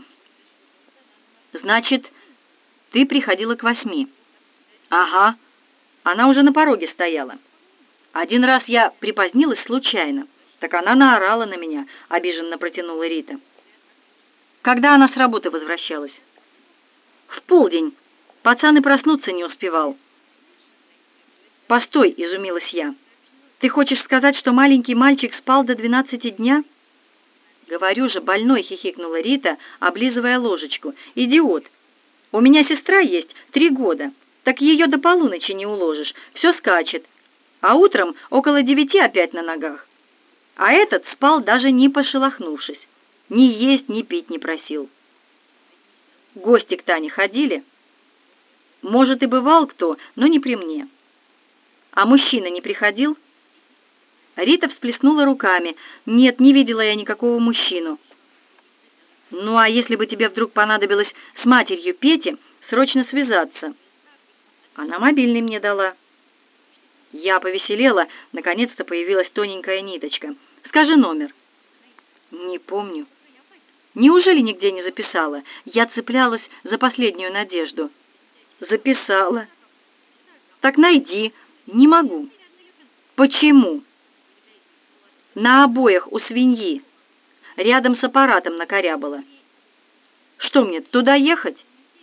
Значит, ты приходила к восьми? Ага, она уже на пороге стояла. Один раз я припозднилась случайно, так она наорала на меня, обиженно протянула Рита. Когда она с работы возвращалась? В полдень. Пацан и проснуться не успевал. Постой, изумилась я. Ты хочешь сказать, что маленький мальчик спал до двенадцати дня? Говорю же, больной, хихикнула Рита, облизывая ложечку. Идиот. У меня сестра есть, три года. Так ее до полуночи не уложишь, все скачет. А утром около девяти опять на ногах. А этот спал, даже не пошелохнувшись. Ни есть, ни пить не просил. Гости к Тане ходили? Может, и бывал кто, но не при мне. А мужчина не приходил? Рита всплеснула руками. Нет, не видела я никакого мужчину. Ну, а если бы тебе вдруг понадобилось с матерью Пети срочно связаться? Она мобильный мне дала. Я повеселела, наконец-то появилась тоненькая ниточка. Скажи номер. Не помню. Неужели нигде не записала? Я цеплялась за последнюю надежду. Записала. Так найди. Не могу. Почему? На обоях у свиньи. Рядом с аппаратом накорябала. Что мне, туда ехать?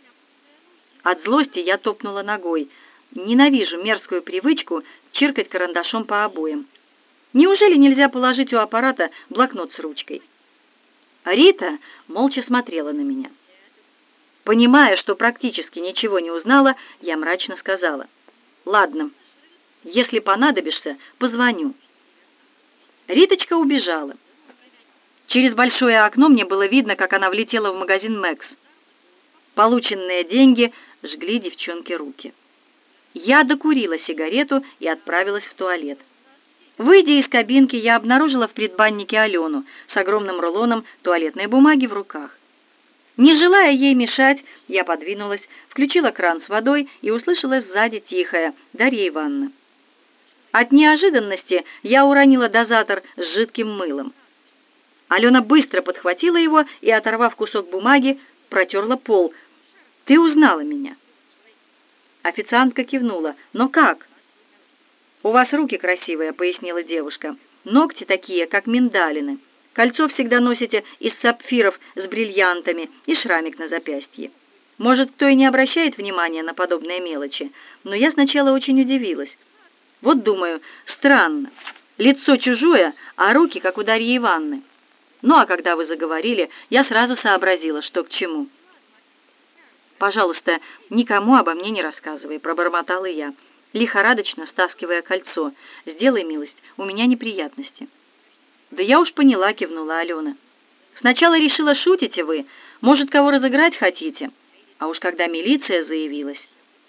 От злости я топнула ногой. Ненавижу мерзкую привычку чиркать карандашом по обоям. Неужели нельзя положить у аппарата блокнот с ручкой? Рита молча смотрела на меня. Понимая, что практически ничего не узнала, я мрачно сказала: «Ладно, если понадобишься, позвоню». Риточка убежала. Через большое окно мне было видно, как она влетела в магазин «Мэкс». Полученные деньги жгли девчонке руки. Я докурила сигарету и отправилась в туалет. Выйдя из кабинки, я обнаружила в предбаннике Алену с огромным рулоном туалетной бумаги в руках. Не желая ей мешать, я подвинулась, включила кран с водой и услышала сзади тихое: «Дарья Ивановна». От неожиданности я уронила дозатор с жидким мылом. Алена быстро подхватила его и, оторвав кусок бумаги, протерла пол. «Ты узнала меня?» Официантка кивнула. «Но как?» «У вас руки красивые», — пояснила девушка. «Ногти такие, как миндалины. Кольцо всегда носите из сапфиров с бриллиантами и шрамик на запястье. Может, кто и не обращает внимания на подобные мелочи, но я сначала очень удивилась. Вот думаю, странно. Лицо чужое, а руки, как у Дарьи Ивановны. Ну, а когда вы заговорили, я сразу сообразила, что к чему». «Пожалуйста, никому обо мне не рассказывай», — пробормотала я, лихорадочно стаскивая кольцо. «Сделай милость, у меня неприятности». «Да я уж поняла», — кивнула Алена. «Сначала решила, шутите вы, может, кого разыграть хотите, а уж когда милиция заявилась...»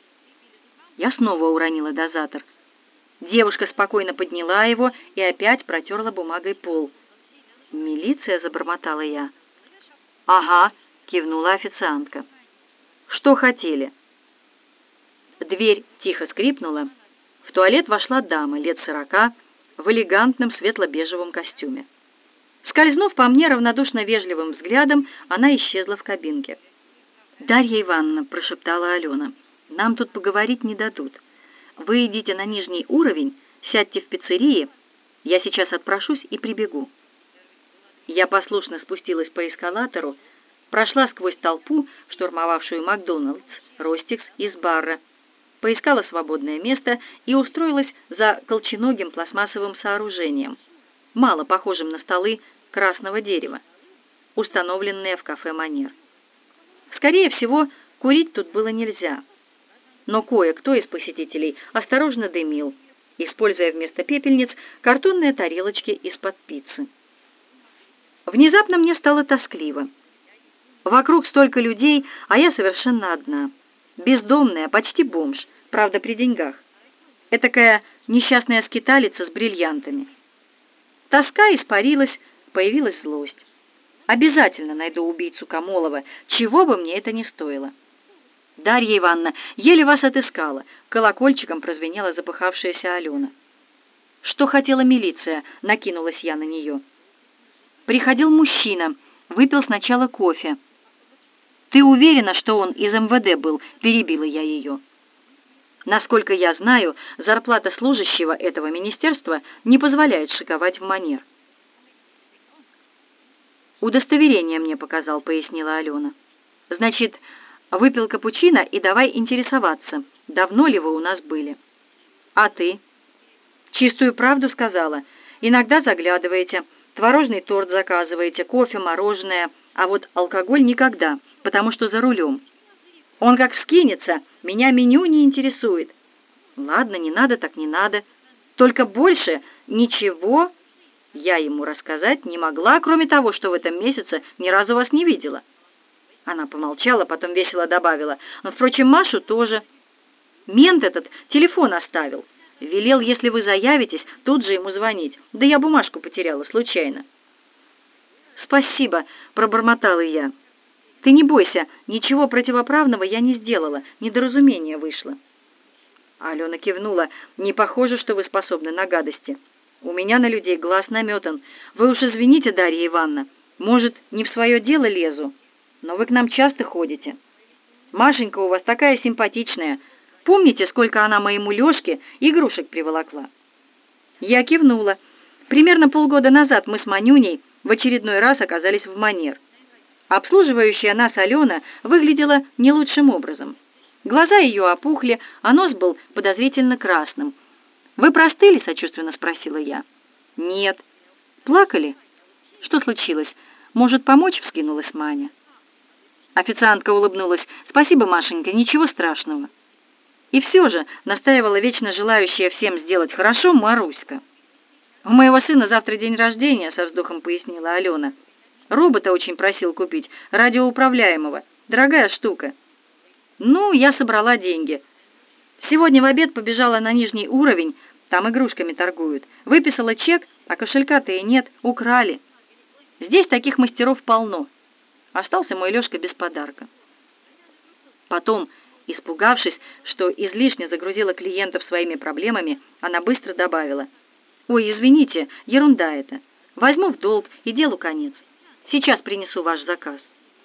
Я снова уронила дозатор. Девушка спокойно подняла его и опять протерла бумагой пол. «Милиция?» — забормотала я. «Ага», — кивнула официантка. «Что хотели?» Дверь тихо скрипнула. В туалет вошла дама лет сорока в элегантном светло-бежевом костюме. Скользнув по мне равнодушно вежливым взглядом, она исчезла в кабинке. «Дарья Ивановна», — прошептала Алена, — «нам тут поговорить не дадут. Вы идите на нижний уровень, сядьте в пиццерии, я сейчас отпрошусь и прибегу». Я послушно спустилась по эскалатору, прошла сквозь толпу, штурмовавшую Макдоналдс, Ростикс и Сбарра, поискала свободное место и устроилась за колченогим пластмассовым сооружением, мало похожим на столы красного дерева, установленные в кафе «Манер». Скорее всего, курить тут было нельзя. но кое-кто из посетителей осторожно дымил, используя вместо пепельниц картонные тарелочки из-под пиццы. Внезапно мне стало тоскливо. Вокруг столько людей, а я совершенно одна. Бездомная, почти бомж, правда, при деньгах. Этакая несчастная скиталица с бриллиантами. Тоска испарилась, появилась злость. Обязательно найду убийцу Камолова, чего бы мне это ни стоило. «Дарья Ивановна, еле вас отыскала», — колокольчиком прозвенела запыхавшаяся Алена. «Что хотела милиция?» — накинулась я на нее. «Приходил мужчина, выпил сначала кофе». «Ты уверена, что он из эм вэ дэ был?» — перебила я ее. Насколько я знаю, зарплата служащего этого министерства не позволяет шиковать в манер. «Удостоверение мне показал», — пояснила Алена. «Значит, выпил капучино и давай интересоваться, давно ли вы у нас были». «А ты?» «Чистую правду сказала. Иногда заглядываете, творожный торт заказываете, кофе, мороженое, а вот алкоголь никогда, потому что за рулем. Он как вскинется, меня меню не интересует». «Ладно, не надо, так не надо. Только больше ничего я ему рассказать не могла, кроме того, что в этом месяце ни разу вас не видела». Она помолчала, потом весело добавила: «Но, впрочем, Машу тоже. Мент этот телефон оставил. Велел, если вы заявитесь, тут же ему звонить. Да я бумажку потеряла случайно». «Спасибо», — пробормотала я. «Ты не бойся, ничего противоправного я не сделала, недоразумение вышло». Алена кивнула. «Не похоже, что вы способны на гадости. У меня на людей глаз наметан. Вы уж извините, Дарья Ивановна, может, не в свое дело лезу, но вы к нам часто ходите. Машенька у вас такая симпатичная. Помните, сколько она моему Лешке игрушек приволокла?» Я кивнула. Примерно полгода назад мы с Манюней в очередной раз оказались в манер. Обслуживающая нас Алена выглядела не лучшим образом. Глаза ее опухли, а нос был подозрительно красным. «Вы простыли?» — сочувственно спросила я. «Нет». «Плакали?» «Что случилось? Может, помочь?» — вскинулась Маня. Официантка улыбнулась. «Спасибо, Машенька, ничего страшного». И все же настаивала вечно желающая всем сделать хорошо Маруська. «У моего сына завтра день рождения», — со вздохом пояснила Алена. «Робота очень просил купить, радиоуправляемого. Дорогая штука». Ну, я собрала деньги. Сегодня в обед побежала на нижний уровень, там игрушками торгуют. Выписала чек, а кошелька-то и нет, украли. Здесь таких мастеров полно. Остался мой Лешка без подарка. Потом, испугавшись, что излишне загрузила клиентов своими проблемами, она быстро добавила: «Ой, извините, ерунда это. Возьму в долг, и делу конец. Сейчас принесу ваш заказ».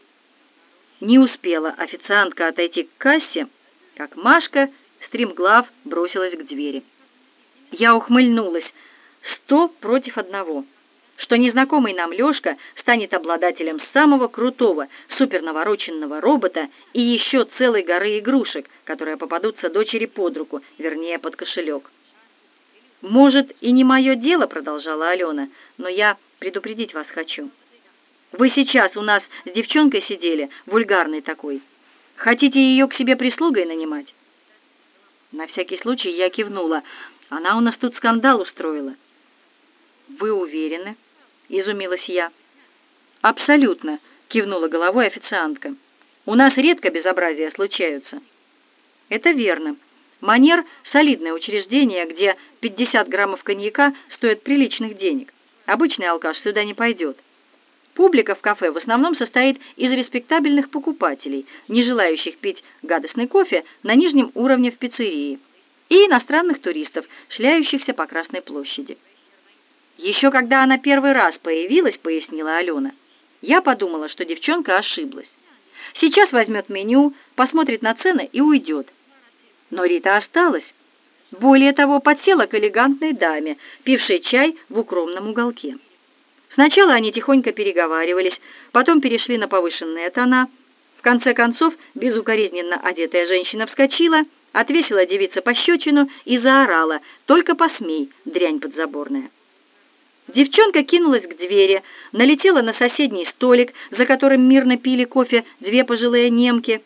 Не успела официантка отойти к кассе, как Машка, стремглав, бросилась к двери. Я ухмыльнулась. Сто против одного. Что незнакомый нам Лешка станет обладателем самого крутого, супернавороченного робота и еще целой горы игрушек, которые попадутся дочери под руку, вернее, под кошелек. «Может, и не мое дело», — продолжала Алена, «но я предупредить вас хочу. Вы сейчас у нас с девчонкой сидели, вульгарной такой. Хотите ее к себе прислугой нанимать?» На всякий случай я кивнула. Она у нас тут скандал устроила. «Вы уверены?» — изумилась я. «Абсолютно», — кивнула головой официантка. «У нас редко безобразия случаются». «Это верно. Манер — солидное учреждение, где пятьдесят граммов коньяка стоят приличных денег. Обычный алкаш сюда не пойдет. Публика в кафе в основном состоит из респектабельных покупателей, не желающих пить гадостный кофе на нижнем уровне в пиццерии, и иностранных туристов, шляющихся по Красной площади. Еще когда она первый раз появилась, пояснила Алена, я подумала, что девчонка ошиблась. Сейчас возьмет меню, посмотрит на цены и уйдет. Но Рита осталась. Более того, подсела к элегантной даме, пившей чай в укромном уголке. Сначала они тихонько переговаривались, потом перешли на повышенные тона. В конце концов, безукоризненно одетая женщина вскочила, отвесила девице пощечину и заорала: «Только посмей, дрянь подзаборная!» Девчонка кинулась к двери, налетела на соседний столик, за которым мирно пили кофе две пожилые немки.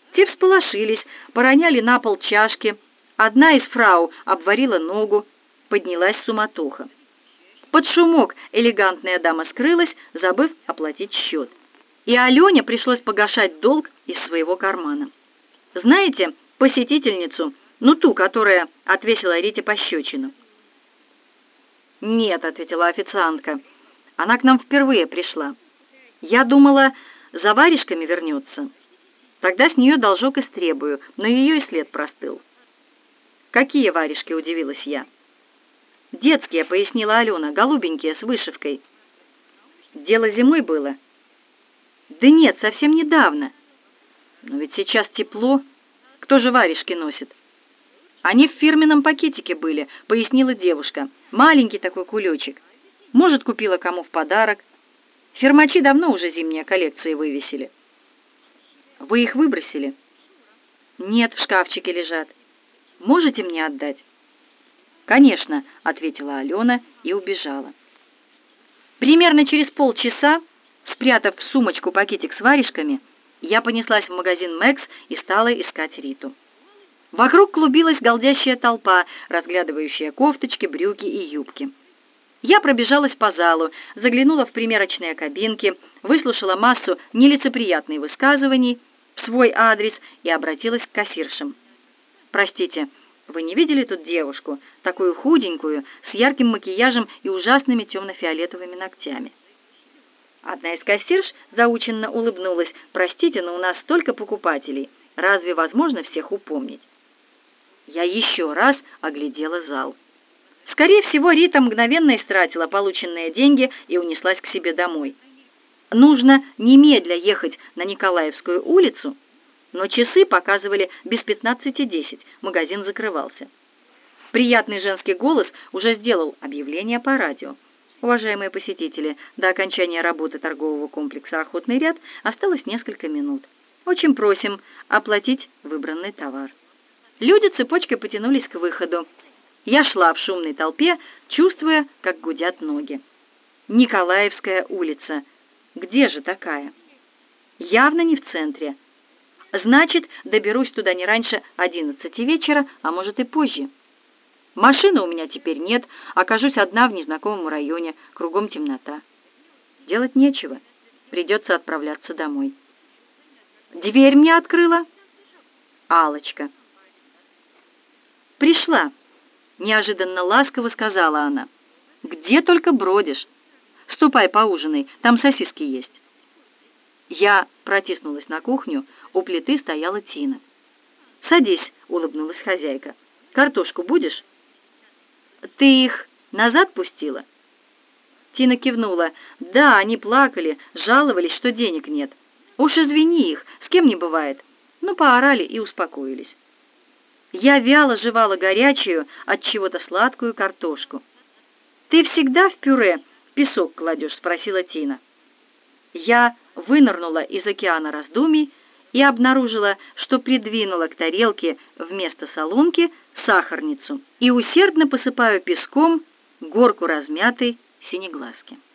Те всполошились, пороняли на пол чашки. Одна из фрау обварила ногу, поднялась суматоха. Под шумок элегантная дама скрылась, забыв оплатить счет. И Алене пришлось погашать долг из своего кармана. Знаете посетительницу, ну ту, которая отвесила Рите пощечину? «Нет», — ответила официантка, — «она к нам впервые пришла. Я думала, за варежками вернется. Тогда с нее должок истребую, но ее и след простыл». «Какие варежки?» — удивилась я. «Детские», — пояснила Алена, — «голубенькие, с вышивкой». «Дело зимой было?» «Да нет, совсем недавно». «Но ведь сейчас тепло. Кто же варежки носит?» «Они в фирменном пакетике были», — пояснила девушка. «Маленький такой кулечек. Может, купила кому в подарок. Фирмачи давно уже зимние коллекции вывесили». «Вы их выбросили?» «Нет, в шкафчике лежат. Можете мне отдать?» «Конечно», — ответила Алена и убежала. Примерно через полчаса, спрятав в сумочку пакетик с варежками, я понеслась в магазин «Мэкс» и стала искать Риту. Вокруг клубилась голдящая толпа, разглядывающая кофточки, брюки и юбки. Я пробежалась по залу, заглянула в примерочные кабинки, выслушала массу нелицеприятных высказываний в свой адрес и обратилась к кассиршам. «Простите, вы не видели тут девушку, такую худенькую, с ярким макияжем и ужасными темно-фиолетовыми ногтями?» Одна из кассирш заученно улыбнулась. «Простите, но у нас столько покупателей. Разве возможно всех упомнить?» Я еще раз оглядела зал. Скорее всего, Рита мгновенно истратила полученные деньги и унеслась к себе домой. Нужно немедля ехать на Николаевскую улицу, но часы показывали без пятнадцати десять, магазин закрывался. Приятный женский голос уже сделал объявление по радио. «Уважаемые посетители, до окончания работы торгового комплекса «Охотный ряд» осталось несколько минут. Очень просим оплатить выбранный товар». Люди цепочкой потянулись к выходу. Я шла в шумной толпе, чувствуя, как гудят ноги. Николаевская улица. Где же такая? Явно не в центре. Значит, доберусь туда не раньше одиннадцати вечера, а может и позже. Машины у меня теперь нет, окажусь одна в незнакомом районе, кругом темнота. Делать нечего, придется отправляться домой. Дверь мне открыла Алочка. «Пришла», — неожиданно ласково сказала она. «Где только бродишь? Ступай поужинай, там сосиски есть». Я протиснулась на кухню, у плиты стояла Тина. «Садись», — улыбнулась хозяйка. «Картошку будешь?» «Ты их назад пустила?» Тина кивнула. «Да, они плакали, жаловались, что денег нет. Уж извини их, с кем не бывает». Ну, поорали и успокоились. Я вяло жевала горячую, от чего-то сладкую картошку. «Ты всегда в пюре песок кладешь?» — спросила Тина. Я вынырнула из океана раздумий и обнаружила, что придвинула к тарелке вместо солонки сахарницу и усердно посыпаю песком горку размятой синеглазки.